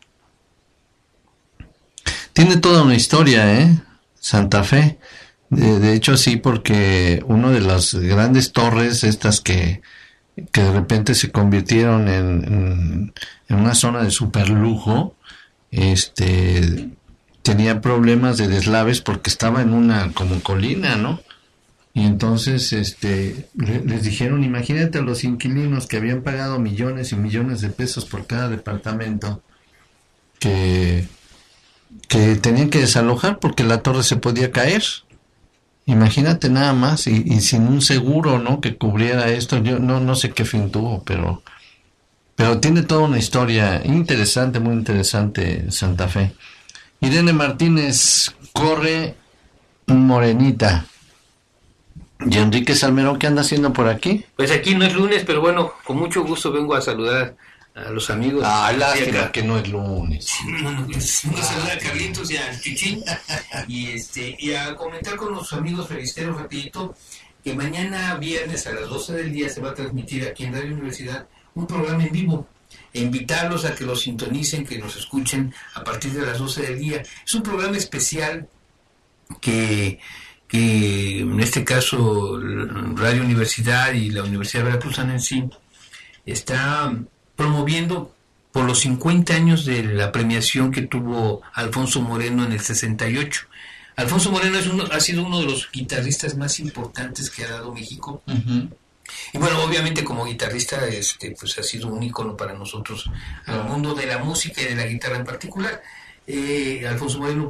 Tiene toda una historia, ¿eh? Santa Fe. De, de hecho, sí, porque una de las grandes torres, estas que, que de repente se convirtieron en, en, en una zona de superlujo, este, tenía problemas de deslaves porque estaba en una como colina, ¿no? Y entonces, este, le, les dijeron, imagínate a los inquilinos que habían pagado millones y millones de pesos por cada departamento, que que tenían que desalojar porque la torre se podía caer. Imagínate nada más, y, y sin un seguro, ¿no?, que cubriera esto. Yo no no sé qué fin tuvo, pero pero tiene toda una historia interesante, muy interesante Santa Fe. Irene Martínez, corre morenita. ¿Y Enrique Salmerón qué anda haciendo por aquí? Pues aquí no es lunes, pero bueno, con mucho gusto vengo a saludar a los amigos. Ah, lástima que no es lunes. Bueno, pues, vengo a saludar a Carlitos y al Chichín y, este, y a comentar con los amigos revisteros rapidito que mañana viernes a las doce del día se va a transmitir aquí en Radio Universidad un programa en vivo. E invitarlos a que lo sintonicen, que nos escuchen a partir de las doce del día. Es un programa especial que, que en este caso Radio Universidad y la Universidad Veracruzana en sí está promoviendo por los cincuenta años de la premiación que tuvo Alfonso Moreno en el sesenta y ocho. Alfonso Moreno es uno, ha sido uno de los guitarristas más importantes que ha dado México. Uh-huh. Y bueno, obviamente como guitarrista este, pues ha sido un ícono para nosotros, al mundo de la música y de la guitarra en particular. Eh, Alfonso Moreno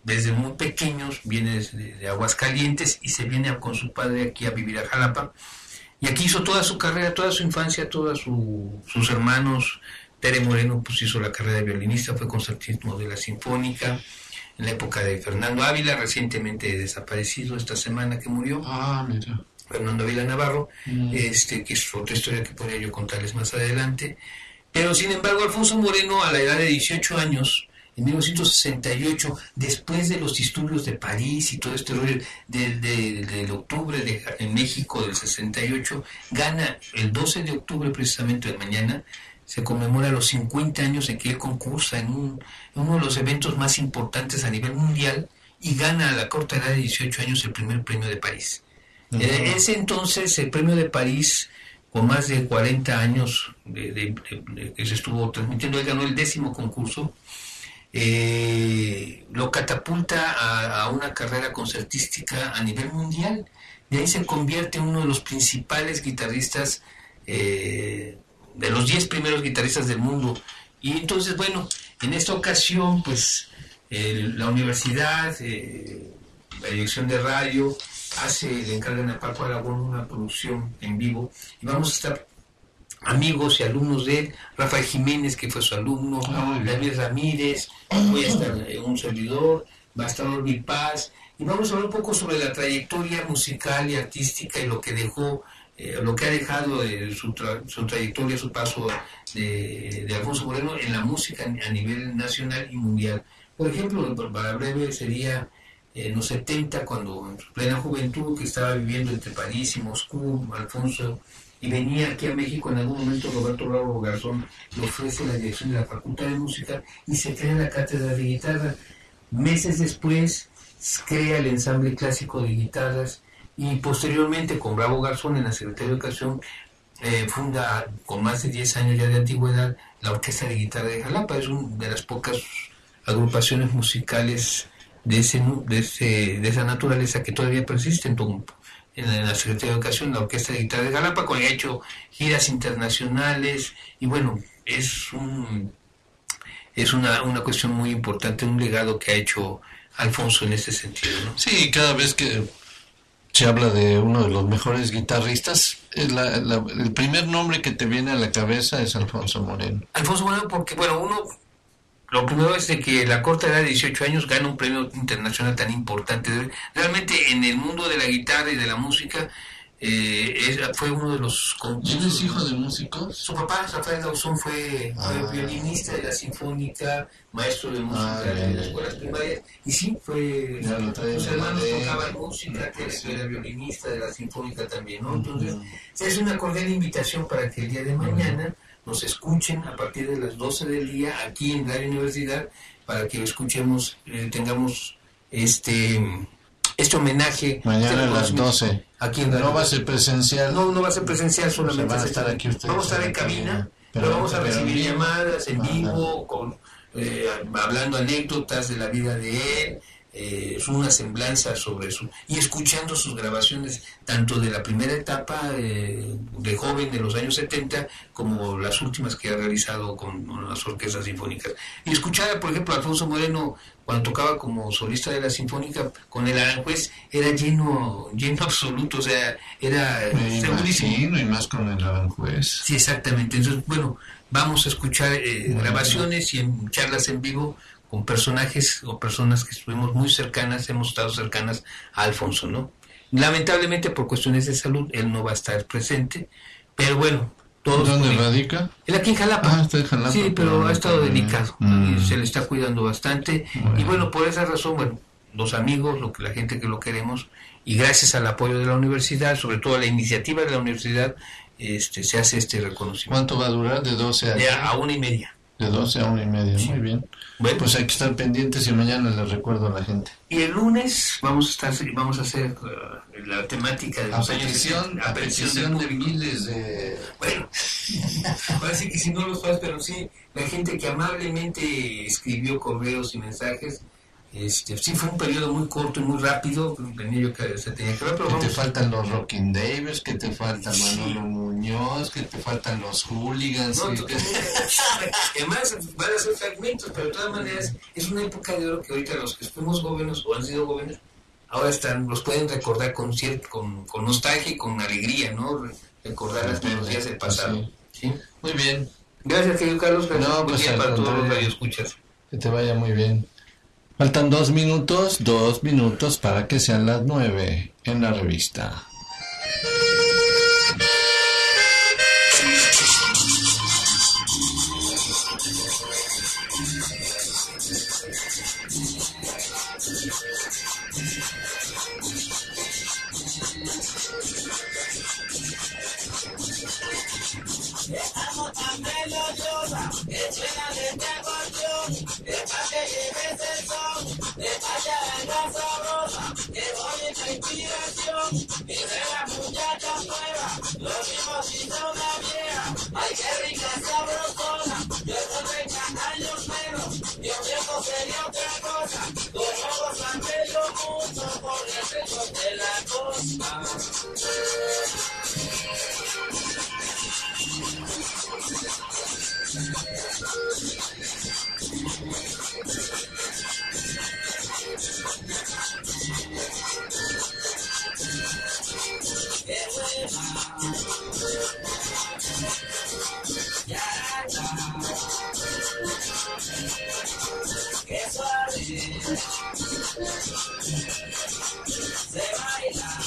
desde muy pequeños, viene desde de Aguascalientes y se viene a, con su padre aquí a vivir a Jalapa. Y aquí hizo toda su carrera, toda su infancia, todos su, sus hermanos. Tere Moreno pues hizo la carrera de violinista, fue concertista de la Sinfónica, en la época de Fernando Ávila, recientemente desaparecido esta semana que murió. Ah, mira. Fernando Ávila Navarro, mm. este que es otra historia que podría yo contarles más adelante. Pero sin embargo, Alfonso Moreno, a la edad de dieciocho años, en mil novecientos sesenta y ocho, después de los disturbios de París y todo este rollo del de, de, de octubre de, en México del sesenta y ocho, gana el doce de octubre, precisamente de mañana, se conmemora los cincuenta años en que él concursa en, un, en uno de los eventos más importantes a nivel mundial y gana a la corta edad de dieciocho años el primer premio de París. Uh-huh. En ese entonces, el premio de París, con más de cuarenta años de, de, de, de que se estuvo transmitiendo, él ganó el décimo concurso, eh, lo catapulta a, a una carrera concertística a nivel mundial. De ahí se convierte en uno de los principales guitarristas, eh, de los diez primeros guitarristas del mundo. Y entonces, bueno, en esta ocasión, pues, eh, la universidad, eh, la dirección de radio, hace, le encargan a Paco Aragón una producción en vivo, y vamos a estar amigos y alumnos de él, Rafael Jiménez, que fue su alumno, oh, David Ramírez, voy a estar eh, un servidor, va a estar Orbi Paz, y vamos a hablar un poco sobre la trayectoria musical y artística y lo que dejó, eh, lo que ha dejado eh, su, tra- su trayectoria, su paso de, de Alfonso Moreno en la música a nivel nacional y mundial. Por ejemplo, para breve sería en los setenta, cuando en su plena juventud, que estaba viviendo entre París y Moscú, Alfonso, y venía aquí a México, en algún momento Roberto Bravo Garzón le ofrece la dirección de la Facultad de Música y se crea la cátedra de guitarra. Meses después crea el ensamble clásico de guitarras y posteriormente con Bravo Garzón en la Secretaría de Educación eh, funda, con más de diez años ya de antigüedad, la Orquesta de Guitarra de Jalapa. Es una de las pocas agrupaciones musicales de ese, de ese de esa naturaleza que todavía persisten en la, en la Secretaría de Educación, la Orquesta de Guitarra de Jalapa, con ha hecho giras internacionales, y bueno, es un es una, una cuestión muy importante, un legado que ha hecho Alfonso en este sentido, ¿no? Sí, cada vez que se habla de uno de los mejores guitarristas, es la, la, el primer nombre que te viene a la cabeza es Alfonso Moreno. Alfonso Moreno, porque bueno, uno, lo primero es de que a la corta edad de dieciocho años gana un premio internacional tan importante. Realmente en el mundo de la guitarra y de la música, eh, es, fue uno de los concursos. ¿Eres hijo de músicos? Su papá, Rafael Gauzón, fue, ah. fue violinista de la Sinfónica, maestro de música ah, en las escuelas primarias, y sí, fue, sus hermanos tocaban música, que sí. Era violinista de la Sinfónica también, ¿no? Entonces, uh-huh. es una cordial invitación para que el día de mañana uh-huh. nos escuchen a partir de las doce del día aquí en Radio Universidad, para que escuchemos, eh, tengamos este este homenaje. Mañana este a las doce. Aquí en no va a ser presencial. No, no va a ser presencial, solamente. O sea, van a estar aquí ustedes. Vamos a estar en cabina, pero, pero vamos a recibir bien. llamadas en vivo, con eh, hablando anécdotas de la vida de él, eh, una semblanza sobre su... y escuchando sus grabaciones, tanto de la primera etapa eh, de joven de los años setenta, como las últimas que ha realizado con, con las orquestas sinfónicas. Y escuchar, por ejemplo, a Alfonso Moreno, cuando tocaba como solista de la Sinfónica con el Aranjuez, era lleno lleno absoluto, o sea, era Me segurísimo. Imagino, y más con el Aranjuez. Sí, exactamente. Entonces, bueno, vamos a escuchar eh, bueno. grabaciones y en charlas en vivo con personajes o personas que estuvimos muy cercanas, hemos estado cercanas a Alfonso, ¿no? Lamentablemente, por cuestiones de salud, él no va a estar presente, pero bueno, todos... ¿Dónde radica? Él aquí en Jalapa. Ah, está en Jalapa. Sí, pero ha estado delicado, mm. y se le está cuidando bastante, bueno. y bueno, por esa razón, bueno, los amigos, lo que la gente que lo queremos, y gracias al apoyo de la universidad, sobre todo a la iniciativa de la universidad, este se hace este reconocimiento. ¿Cuánto va a durar? De doce a... De a una y media. De doce a una y media, sí. Muy bien. Bueno, pues hay que estar pendientes y mañana les recuerdo a la gente. Y el lunes vamos a estar, vamos a hacer uh, la temática de los a años petición, a petición de miles de... Bueno, parece que si no los faz, pero sí, la gente que amablemente escribió correos y mensajes Este, sí fue un periodo muy corto y muy rápido, venía yo que se tenía que ver, pero que vamos. te faltan los Rocking Davis, que te faltan Sí. Manolo Muñoz, que te faltan los Hooligans. No, y- totalmente. Además, van a ser fragmentos, pero de todas maneras es una época de oro que ahorita los que fuimos jóvenes o han sido jóvenes, ahora están, los pueden recordar con, cier- con, con nostalgia y con alegría, ¿no? Recordar las melodías del pasado. Sí. ¿Sí? Muy bien, Gracias, querido Carlos. Gracias. No, Buen pues, día al para todos los contrario. radioescuchas. que te vaya muy bien. Faltan dos minutos, dos minutos para que sean las nueve en la revista. Estamos tan melodiosa, es llena de devoción, de parte lleves el son, de parte venga sabrosa, que bonita inspiración, y de las muchachas nuevas, lo mismo si son una vieja, ay qué rica sabrosona, yo con treinta años menos, y un viejo sería otra cosa, como gozante yo mucho por el ritmo de la costa. Qué suave se baila.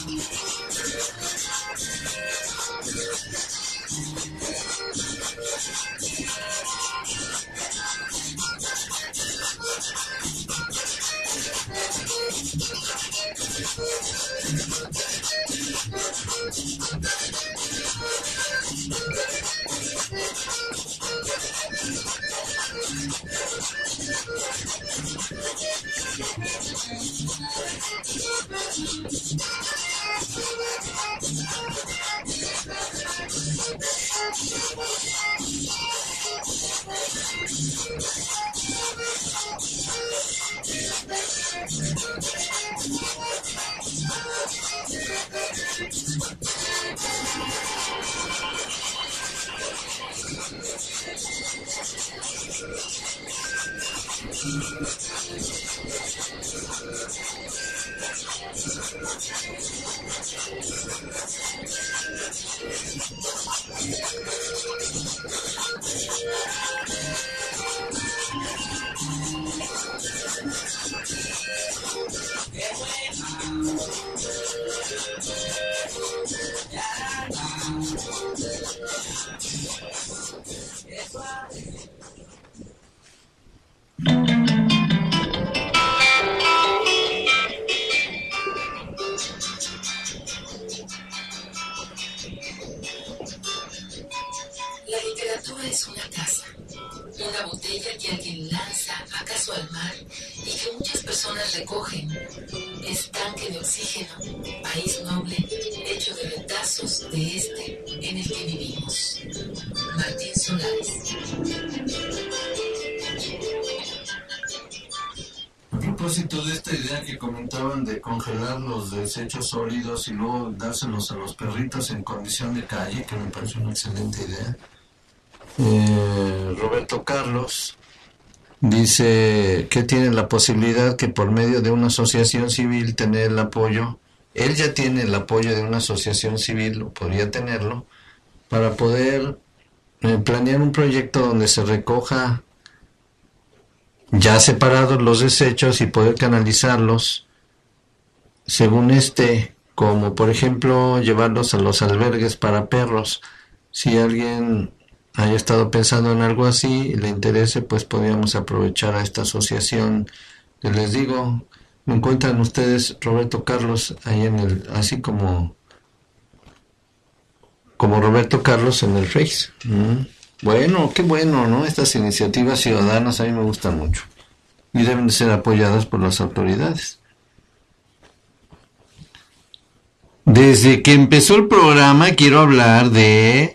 La literatura es una taza, una botella que alguien lanza acaso al mar y que muchas personas recogen. Estanque de oxígeno, país noble, hecho de retazos de este en el que vivimos. Martín Solares. A propósito de esta idea que comentaban de congelar los desechos sólidos y luego dárselos a los perritos en condición de calle, que me parece una excelente idea, eh, Roberto Carlos dice que tiene la posibilidad que por medio de una asociación civil tener el apoyo, él ya tiene el apoyo de una asociación civil, o podría tenerlo, para poder eh, planear un proyecto donde se recoja ya separados los desechos y poder canalizarlos según este, como por ejemplo llevarlos a los albergues para perros. Si alguien haya estado pensando en algo así y le interese, pues podríamos aprovechar a esta asociación que les digo. Me encuentran ustedes Roberto Carlos ahí en el, así como como Roberto Carlos en el Face. Mm. Bueno, qué bueno, ¿no? Estas iniciativas ciudadanas a mí me gustan mucho y deben de ser apoyadas por las autoridades. Desde que empezó el programa quiero hablar de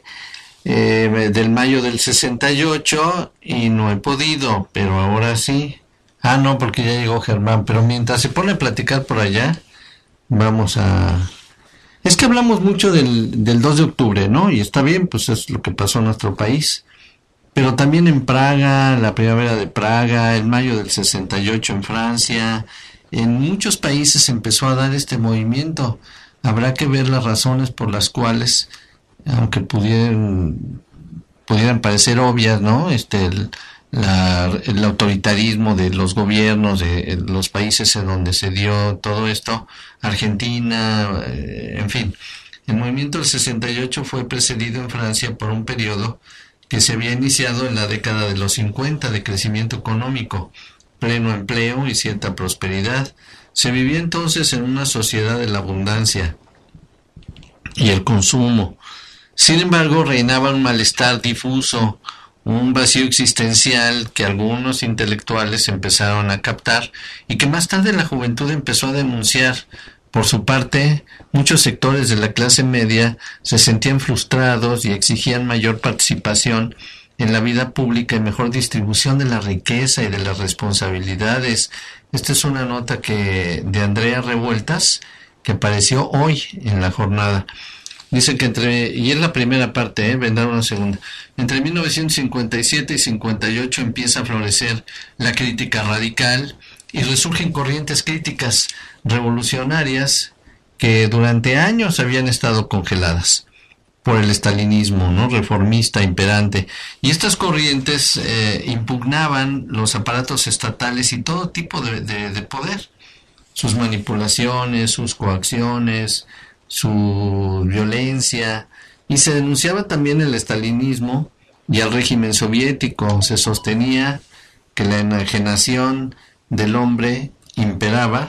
eh, del mayo del sesenta y ocho y no he podido, pero ahora sí. Ah, no, porque ya llegó Germán, pero mientras se pone a platicar por allá, vamos a... Es que hablamos mucho del, del dos de octubre, ¿no? Y está bien, pues es lo que pasó en nuestro país. Pero también en Praga, la primavera de Praga, el mayo del sesenta y ocho en Francia, en muchos países empezó a dar este movimiento. Habrá que ver las razones por las cuales, aunque pudieran, pudieran parecer obvias, ¿no? Este, el, la, el autoritarismo de los gobiernos de los países en donde se dio todo esto, Argentina, eh, en fin. El movimiento del sesenta y ocho fue precedido en Francia por un periodo que se había iniciado en la década de los cincuenta de crecimiento económico, pleno empleo y cierta prosperidad. Se vivía entonces en una sociedad de la abundancia y el consumo. Sin embargo, reinaba un malestar difuso, un vacío existencial que algunos intelectuales empezaron a captar y que más tarde la juventud empezó a denunciar. Por su parte, muchos sectores de la clase media se sentían frustrados y exigían mayor participación en la vida pública y mejor distribución de la riqueza y de las responsabilidades. Esta es una nota que de Andrea Revueltas, que apareció hoy en la jornada. Dice que entre, y es la primera parte, ¿eh? vendrá una segunda. Entre mil novecientos cincuenta y siete y cincuenta y ocho empieza a florecer la crítica radical y resurgen corrientes críticas revolucionarias que durante años habían estado congeladas por el estalinismo, ¿no? reformista imperante, y estas corrientes eh, impugnaban los aparatos estatales y todo tipo de, de, de poder, sus manipulaciones, sus coacciones, su violencia, y se denunciaba también el estalinismo y el régimen soviético. Se sostenía que la enajenación del hombre imperaba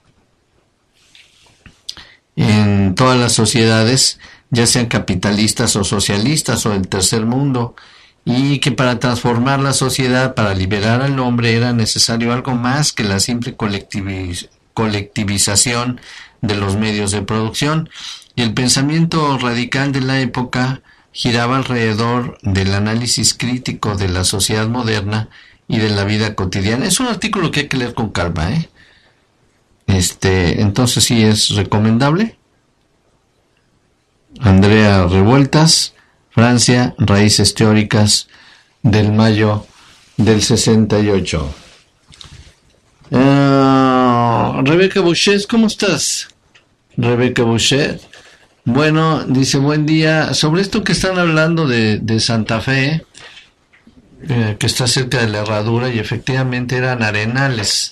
en todas las sociedades, ya sean capitalistas o socialistas o del tercer mundo, y que para transformar la sociedad, para liberar al hombre, era necesario algo más que la simple colectiviz- colectivización de los medios de producción. Y el pensamiento radical de la época giraba alrededor del análisis crítico de la sociedad moderna y de la vida cotidiana. Es un artículo que hay que leer con calma, ¿eh? Este, entonces sí es recomendable. Andrea Revueltas, Francia, Raíces Teóricas del mayo del sesenta y ocho. Uh, Rebeca Bouchet, ¿cómo estás? Rebeca Bouchet. Bueno, dice, buen día. Sobre esto que están hablando de, de Santa Fe, eh, que está cerca de la Herradura, y efectivamente eran arenales.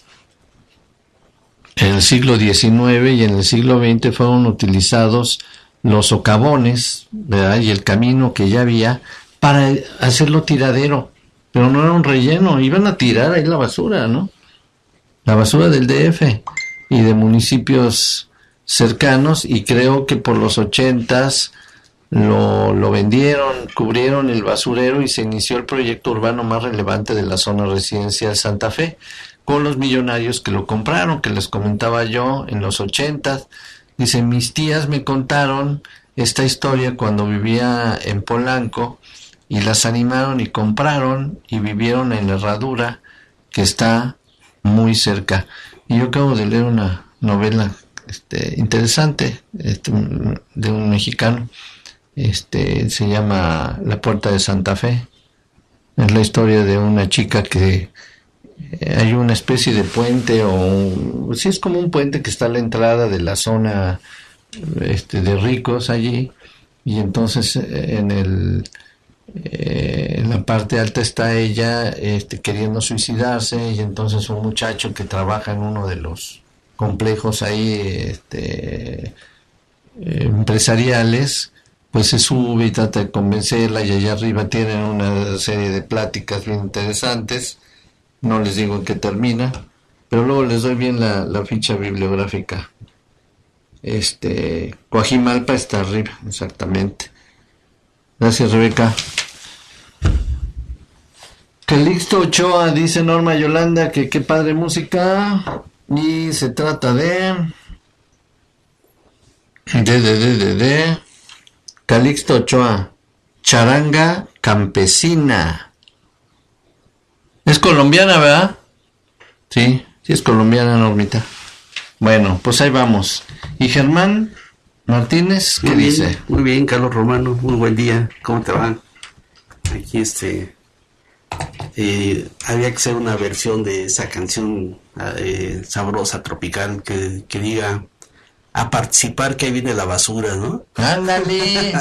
En el siglo diecinueve y en el siglo veinte fueron utilizados los socavones, ¿verdad? Y el camino que ya había para hacerlo tiradero, pero no era un relleno, iban a tirar ahí la basura, ¿no? La basura del D F y de municipios cercanos, y creo que por los ochentas lo, lo vendieron, cubrieron el basurero y se inició el proyecto urbano más relevante de la zona residencial Santa Fe, con los millonarios que lo compraron, que les comentaba yo en los ochentas. Dice, mis tías me contaron esta historia cuando vivía en Polanco y las animaron y compraron y vivieron en la Herradura, que está muy cerca. Y yo acabo de leer una novela este, interesante este, de un mexicano, este, se llama La Puerta de Santa Fe. Es la historia de una chica que hay una especie de puente, o sí es como un puente que está a la entrada de la zona este, de ricos allí, y entonces en el eh, en la parte alta está ella este, queriendo suicidarse, y entonces un muchacho que trabaja en uno de los complejos ahí este, eh, empresariales, pues se sube y trata de convencerla, y allá arriba tienen una serie de pláticas bien interesantes. No les digo en qué termina, pero luego les doy bien la, la ficha bibliográfica. Este, Coajimalpa está arriba, exactamente. Gracias, Rebeca. Calixto Ochoa, dice Norma Yolanda, que qué padre música. Y se trata de... De, de, de, de, de... Calixto Ochoa, Charanga Campesina. Es colombiana, ¿verdad? Sí, sí es colombiana, Normita. Bueno, pues ahí vamos. ¿Y Germán Martínez qué muy dice? Bien, muy bien, Carlos Romano, muy buen día. ¿Cómo te va? Aquí este... Eh, había que hacer una versión de esa canción eh, sabrosa, tropical, que, que diga a participar que ahí viene la basura, ¿no? ¡Ándale!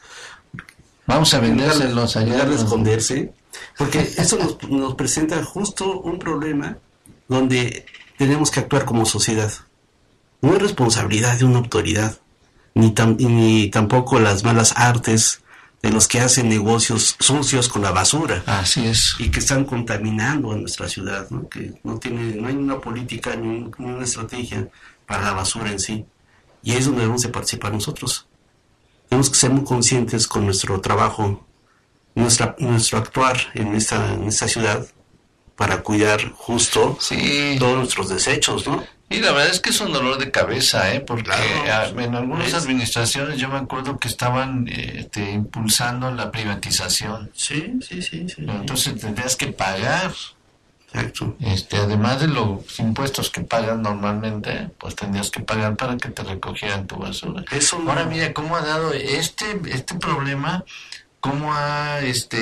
Vamos a vendérselos allá. Dejar de esconderse, porque eso nos, nos presenta justo un problema donde tenemos que actuar como sociedad. No es responsabilidad de una autoridad, ni, tam, ni tampoco las malas artes de los que hacen negocios sucios con la basura. Así es. Y que están contaminando a nuestra ciudad, ¿no? Que no tiene, no hay una política ni, un, ni una estrategia para la basura en sí. Y ahí es donde debemos de participar nosotros. Tenemos que ser muy conscientes con nuestro trabajo, nuestra, nuestro actuar en esta, en esta ciudad para cuidar justo sí. todos nuestros desechos, ¿no? Y la verdad es que es un dolor de cabeza, ¿eh? Porque claro, en algunas es... administraciones yo me acuerdo que estaban este, impulsando la privatización. Sí, sí, sí. sí Pero entonces tendrías que pagar. Exacto. Este, además de los impuestos que pagas normalmente, pues tendrías que pagar para que te recogieran tu basura. Eso no... Ahora mira cómo ha dado este este problema, cómo ha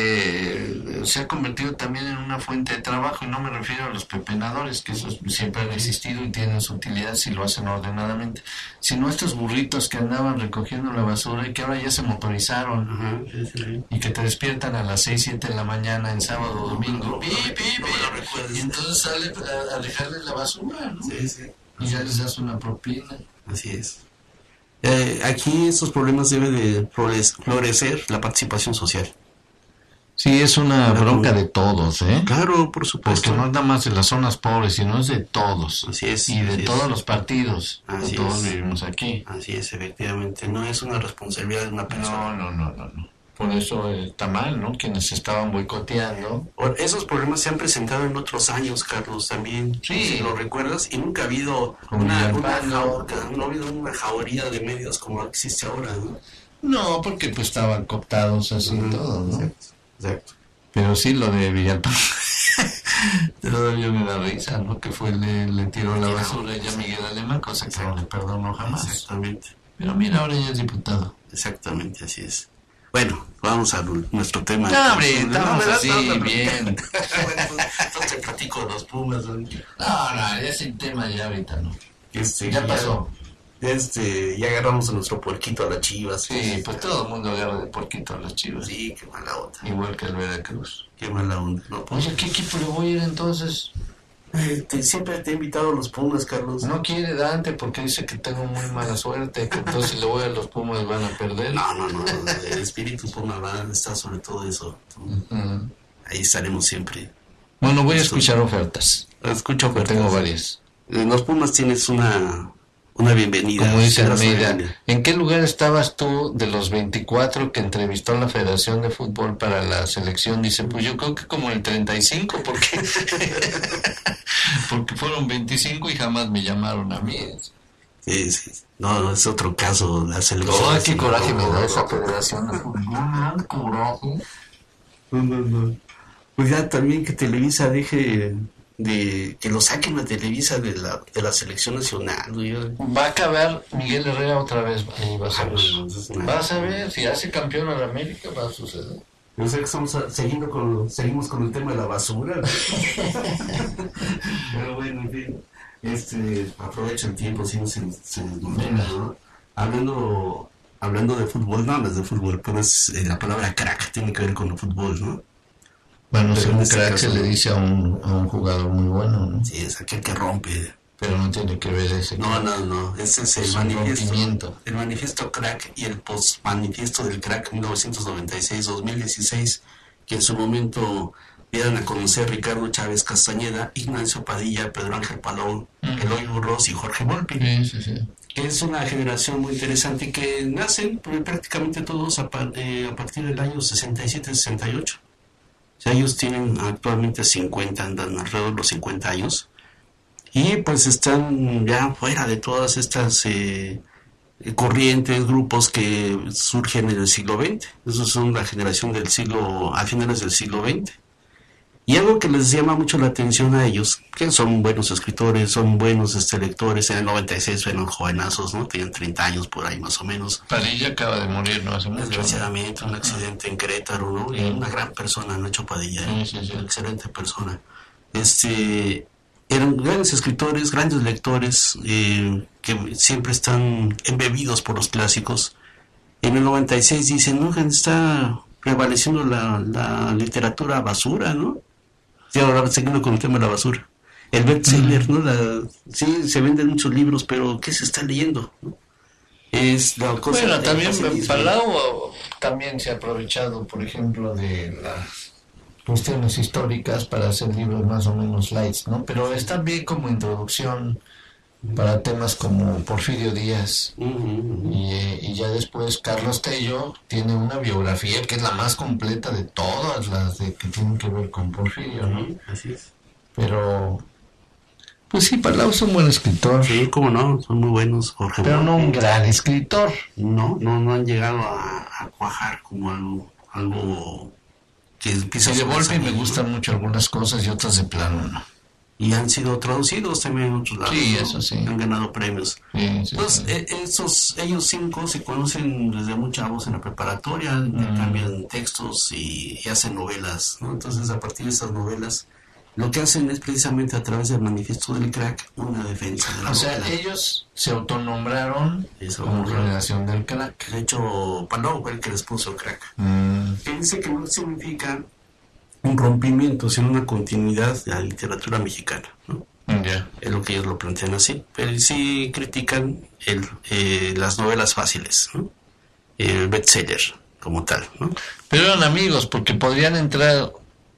este se ha convertido también en una fuente de trabajo, y no me refiero a los pepenadores, que esos siempre han existido y tienen su utilidad si lo hacen ordenadamente, sino estos burritos que andaban recogiendo la basura y que ahora ya se motorizaron. Uh-huh, sí, sí. Y que te despiertan a las seis, siete de la mañana en sábado o domingo, pi, pi, pi, y entonces sale a, a dejarle la basura, ¿no? Sí, sí. Y ya les das una propina. Así es. Eh, aquí estos problemas debe de florecer la participación social. Sí, es una bronca de todos, ¿eh? Claro, por supuesto. Porque no es nada más de las zonas pobres, sino es de todos. Así es. Y de así todos es. los partidos. Así todos es. vivimos aquí. Así es, efectivamente. No es una responsabilidad de una persona. No, no, no, no, no. Por eso está mal, ¿no? Quienes estaban boicoteando. Esos problemas se han presentado en otros años, Carlos, también. Sí. Si lo recuerdas, y nunca ha habido Como una, ya una, pasó. jauría, no ha habido una jauría de medios como existe ahora, ¿no? No, porque pues estaban cooptados así Uh-huh. todos, ¿no? Exacto, exacto. Pero sí, lo de Villalpando todavía me da risa, ¿no? Que fue, le, le tiró la basura ya a Miguel Alemán, cosa que no le perdono jamás. Exactamente. Pero mira, ahora ya es diputado. Exactamente, así es. Bueno, vamos a nuestro tema. No, hombre, estamos no, así, no, no, no. bien. Bueno, pues, entonces te platico de los Pumas, ¿no? No, no, ese tema ya ahorita no. Este, Ya pasó. Ya, este, ya agarramos a nuestro puerquito a las Chivas. Sí, pues todo el mundo agarra de porquito a las Chivas. Sí, qué mala onda. Igual que el Veracruz. Qué mala onda. No, pues, Oye, ¿qué equipo le voy a ir entonces? eh, te- siempre te he invitado a los Pumas, Carlos. No quiere Dante porque dice que tengo muy mala suerte, que entonces le voy a los Pumas van a perder. No, no, no. El espíritu Puma va a estar sobre todo eso. Ujú. Ahí estaremos siempre. Bueno, voy a escuchar ofertas. Escucho Porque ofertas. tengo varias. En los Pumas tienes una, una bienvenida. Como dice Serás una Almeida, bienvenida. ¿en qué lugar estabas tú de los veinticuatro que entrevistó la Federación de Fútbol para la selección? Dice, pues yo creo que como el treinta y cinco, porque porque fueron veinticinco y jamás me llamaron a mí. Sí, sí. No, no, es otro caso. La selección. Oh, qué así, coraje me no, da no, esa no. Federación de Fútbol. No, no, coraje. No, no, no. Pues ya también que Televisa deje de que lo saquen a Televisa de la, de la selección nacional, güey. Va a acabar Miguel Herrera otra vez. Ahí vas a Ah, ver. no, no, es una- Vas a ver, si hace campeón a la América va a suceder. Yo sé que estamos a- siguiendo con, seguimos con el tema de la basura. Pero bueno, en fin. Este, aprovecha el tiempo, si no se, se nos domina, ¿no? Hablando, hablando de fútbol, no hablas de fútbol, pero es, eh, la palabra crack tiene que ver con el fútbol, ¿no? Bueno, Pero si en un este crack caso se le no. dice a un, a un jugador muy bueno, ¿no? Sí, es aquel que rompe. Pero no tiene que ver ese. No, no, no, ese es el Es un manifiesto, rompimiento. el manifiesto crack y el post-manifiesto del crack mil novecientos noventa y seis dos mil dieciséis, que en su momento dieron a conocer Ricardo Chávez Castañeda, Ignacio Padilla, Pedro Ángel Palón, Ujú. Eloy Burros y Jorge Volpi. Sí, sí, sí. Que es una generación muy interesante y que nacen pues, prácticamente todos a, pa- eh, a partir del año sesenta y siete sesenta y ocho. O sea, ellos tienen actualmente cincuenta, andan alrededor de los cincuenta años. Y pues están ya fuera de todas estas eh, corrientes, grupos que surgen en el siglo veinte. Esos son la generación del siglo, a finales del siglo veinte. Y algo que les llama mucho la atención a ellos, que son buenos escritores, son buenos este, lectores, en el noventa y seis fueron jovenazos, ¿no? Tenían treinta años por ahí más o menos. Padilla acaba de morir, ¿no? Hace mucho. Desgraciadamente, un accidente en Querétaro, ¿no? Y una gran persona, Nacho Padilla, ¿eh? Sí, sí, sí. Una excelente persona. Este, eran grandes escritores, grandes lectores, eh, que siempre están embebidos por los clásicos. En el noventa y seis dicen, no, está prevaleciendo la, la literatura basura, ¿no? Y ahora seguimos con el tema de la basura. El bestseller, ¿no? La, sí, se venden muchos libros, pero ¿qué se está leyendo? ¿No? Es la cosa. Bueno, también Palau también se ha aprovechado, por ejemplo, de las cuestiones históricas para hacer libros más o menos light, ¿no? Pero está bien como introducción para temas como Porfirio Díaz. Uh-huh, uh-huh. Y, eh, y ya después Carlos Tello tiene una biografía que es la más completa de todas las de que tienen que ver con Porfirio, ¿no? Uh-huh, así es. Pero pues sí, Palau es un buen escritor. Sí, cómo no, son muy buenos, Jorge. Pero no un gran escritor. No, no, no han llegado a, a cuajar como algo, algo que empieza. Sí, de Volpi me gustan mucho algunas cosas y otras de plano no. Y han sido traducidos también en otros lados. Sí, ¿no? eso sí. Han ganado premios. Sí, sí, Entonces, sí. Eh, esos, ellos cinco se conocen desde muy chavos en la preparatoria, mm. cambian textos y, y hacen novelas, ¿no? Entonces, a partir de esas novelas, lo que hacen es precisamente a través del manifiesto del crack una defensa de la O novela. sea, ellos se autonombraron Eso, como ¿no? generación del crack. De hecho, Palau fue el que les puso crack. Mm. Que dice que no significa un rompimiento, sino una continuidad de la literatura mexicana, ¿no? Yeah. Es lo que ellos lo plantean así, pero sí critican el, eh, las novelas fáciles, ¿no? El bestseller como tal, ¿no? Pero eran amigos, porque podrían entrar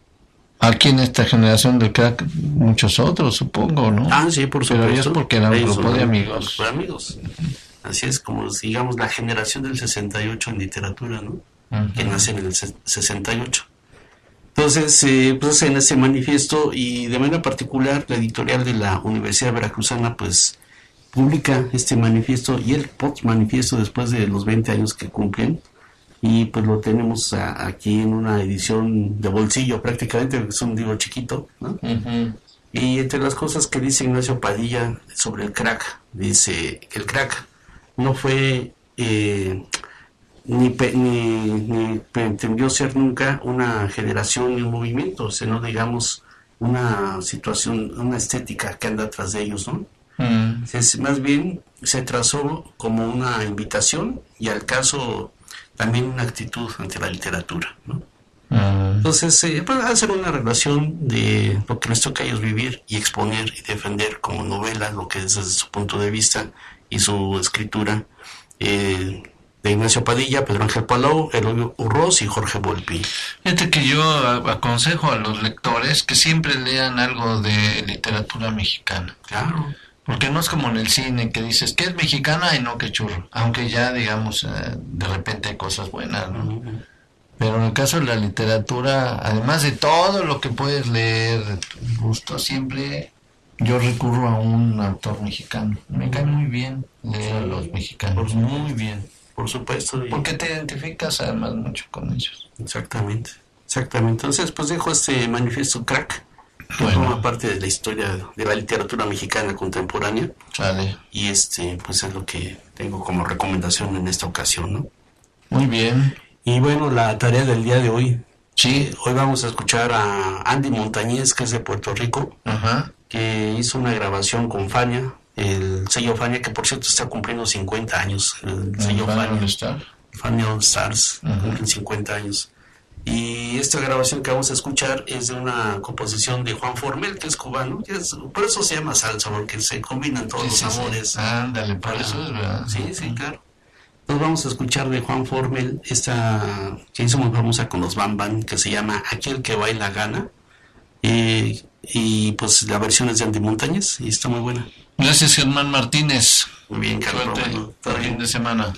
aquí en esta generación del crack muchos otros, supongo, ¿no? Ah, sí, por supuesto. Pero ellos porque eran un ellos grupo son de amigos. Grupo de amigos. Así es como, digamos, la generación del sesenta y ocho en literatura, ¿no? Uh-huh. Que nace en el sesenta y ocho. Entonces, eh, pues en ese manifiesto y de manera particular la editorial de la Universidad Veracruzana pues publica este manifiesto y el post manifiesto después de los veinte años que cumplen y pues lo tenemos a, aquí en una edición de bolsillo prácticamente, es un libro chiquito, ¿no? Uh-huh. Y entre las cosas que dice Ignacio Padilla sobre el crack, dice que el crack no fue... Eh, Ni, pe, ni, ni pretendió ser nunca una generación ni un movimiento, sino digamos una situación, una estética que anda atrás de ellos, ¿no? Mm. Es, más bien se trazó como una invitación y al caso también una actitud ante la literatura, ¿no? Mm. Entonces, eh, pues, hacer una relación de lo que les toca a ellos vivir y exponer y defender como novela lo que es desde su punto de vista y su escritura, eh, de Ignacio Padilla, Pedro Ángel Palau, Eloy Urroz y Jorge Volpi. Fíjate que yo aconsejo a los lectores que siempre lean algo de literatura mexicana. Claro. Porque no es como en el cine que dices que es mexicana y no que churro. Aunque ya, digamos, eh, de repente hay cosas buenas, ¿no? Uh-huh. Pero en el caso de la literatura, además de todo lo que puedes leer de tu gusto, siempre yo recurro a un autor mexicano. Me cae muy bien leer a los mexicanos. Muy bien. Por supuesto. Y... porque te identificas además mucho con ellos. Exactamente, exactamente. Entonces, pues dejo este manifiesto crack, que bueno. forma parte de la historia de la literatura mexicana contemporánea. Sale. Y este, pues es lo que tengo como recomendación en esta ocasión, ¿no? Muy bien. Y bueno, la tarea del día de hoy. Sí. Hoy vamos a escuchar a Andy Montañez, que es de Puerto Rico, ajá, que hizo una grabación con Fania, el sello Fania, que por cierto está cumpliendo cincuenta años, el sello Fania, Fania All Stars, uh-huh. cumplen cincuenta años. Y esta grabación que vamos a escuchar es de una composición de Juan Formel, que es cubano, que es, por eso se llama salsa, porque se combinan todos sí, los sí, sabores. Sí. Ándale, por eso es verdad. Sí, sí, claro. Entonces vamos a escuchar de Juan Formel esta que hizo muy famosa con los Bam Bam, que se llama Aquel que baila gana. Eh, y pues la versión es de Andy Montañez y está muy buena. Gracias, Germán Martínez. Muy bien, Carlos. Bueno, todo fin de semana.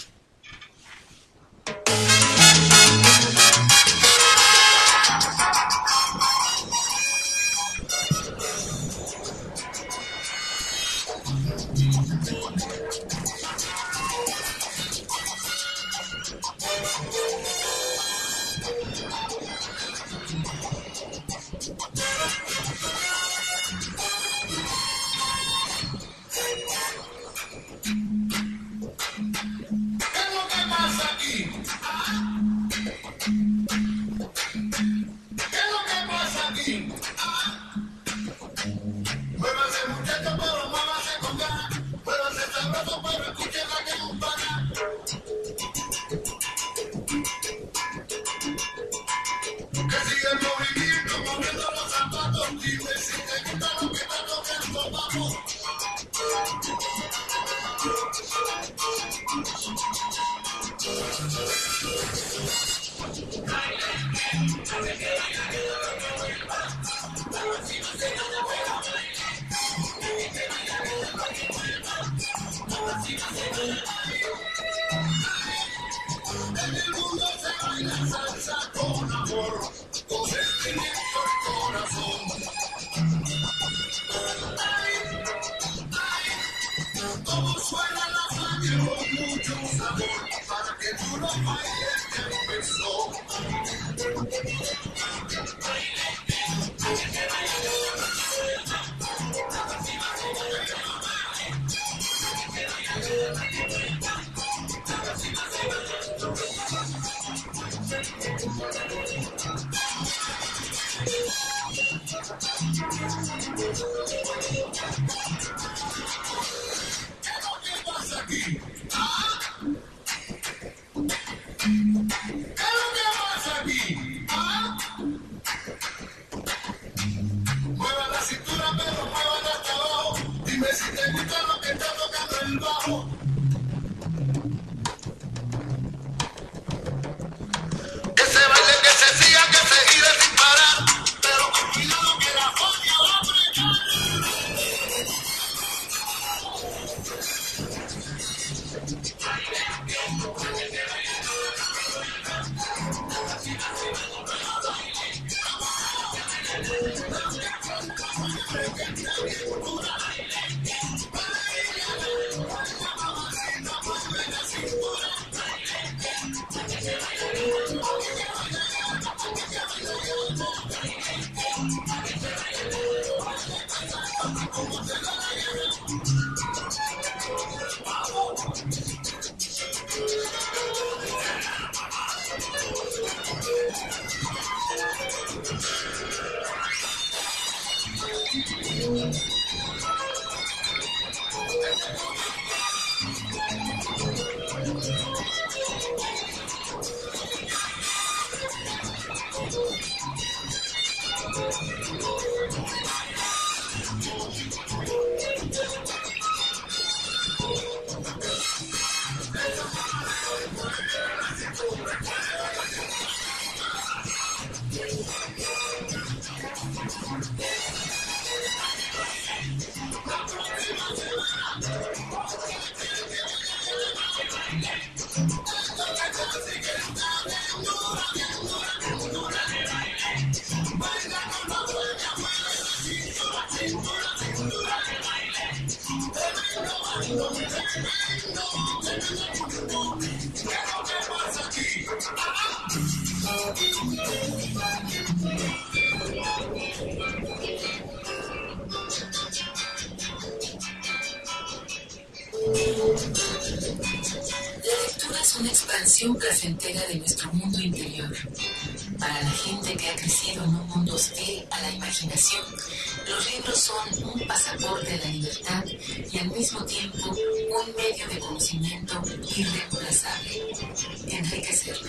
Placentera de nuestro mundo interior. Para la gente que ha crecido en un mundo hostil a la imaginación, los libros son un pasaporte a la libertad y al mismo tiempo un medio de conocimiento irreemplazable. Enrique Serra.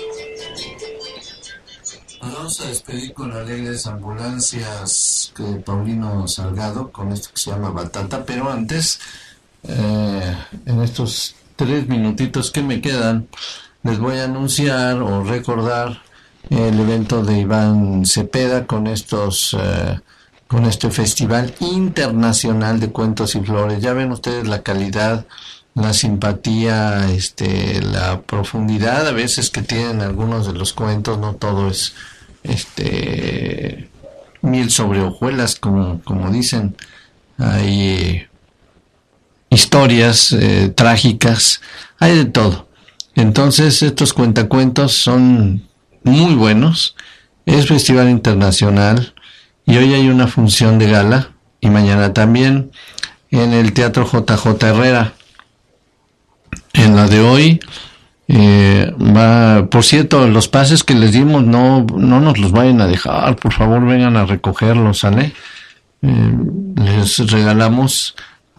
Nos vamos a despedir con Alegres Ambulancias de Paulino Salgado con esto que se llama Batata, pero antes, eh, en estos tres minutitos que me quedan, les voy a anunciar o recordar el evento de Iván Cepeda con estos eh, con este Festival Internacional de Cuentos y Flores. Ya ven ustedes la calidad, la simpatía, este, la profundidad a veces que tienen algunos de los cuentos. No todo es este miel sobre hojuelas, como como dicen. Hay eh, historias eh, trágicas, hay de todo. Entonces estos cuentacuentos son muy buenos. Es Festival Internacional y hoy hay una función de gala y mañana también en el Teatro J J Herrera. En la de hoy eh, va, por cierto, los pases que les dimos no no nos los vayan a dejar, por favor vengan a recogerlos, ¿sale? Eh, les regalamos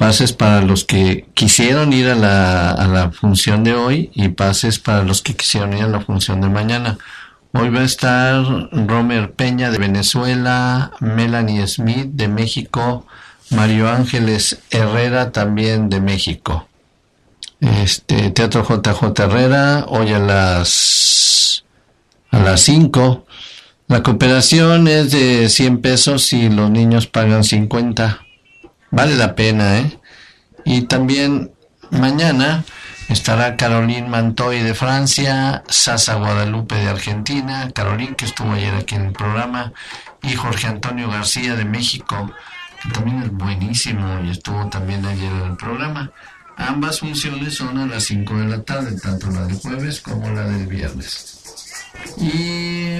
pases para los que quisieron ir a la, a la función de hoy y pases para los que quisieron ir a la función de mañana. Hoy va a estar Romer Peña de Venezuela, Melanie Smith de México, Mario Ángeles Herrera también de México. Este Teatro J J Herrera, hoy a las a las cinco. La cooperación es de cien pesos y los niños pagan cincuenta. Vale la pena, ¿eh? Y también mañana estará Caroline Mantoy de Francia, Sasa Guadalupe de Argentina, Caroline que estuvo ayer aquí en el programa, y Jorge Antonio García de México, que también es buenísimo y estuvo también ayer en el programa. Ambas funciones son a las cinco de la tarde, tanto la del jueves como la del viernes. Y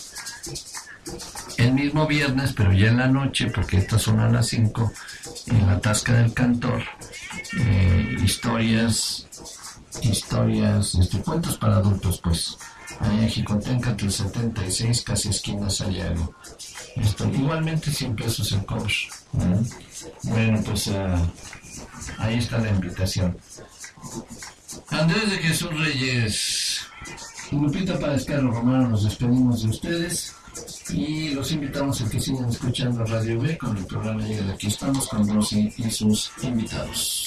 el mismo viernes, pero ya en la noche, porque estas son a las cinco, en la Tasca del Cantor, eh, historias, historias, este, cuentos para adultos, pues, ahí en Jicotenca, el setenta y seis, casi esquina Sayago. Esto, igualmente cien pesos el cover. ¿eh? Bueno, pues uh, ahí está la invitación. Andrés de Jesús Reyes y Lupita Páez Carlos Romano, nos despedimos de ustedes y los invitamos a que sigan escuchando Radio B con el programa Llega de Aquí Estamos con Rosy y sus invitados.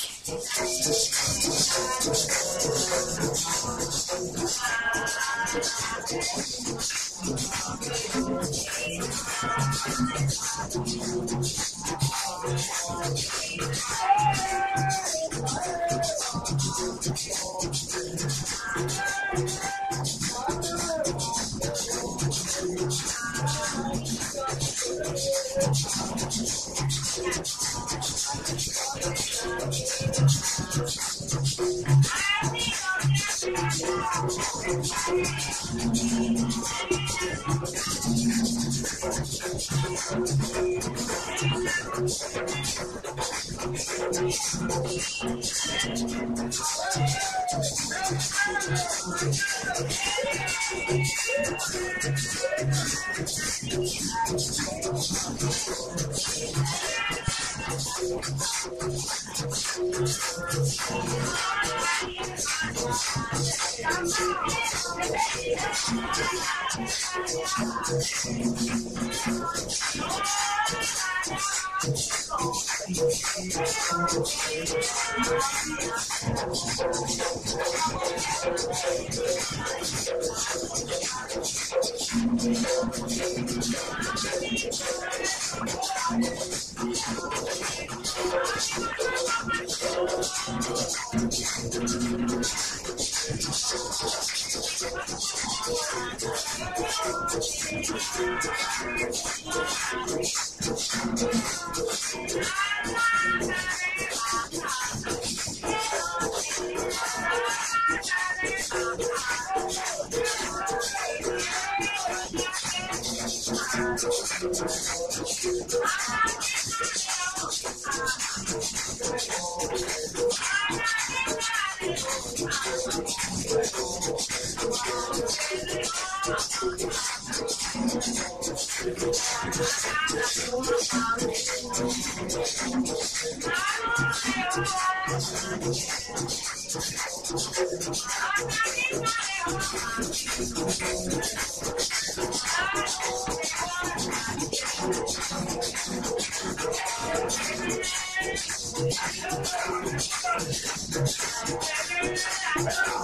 Thank you.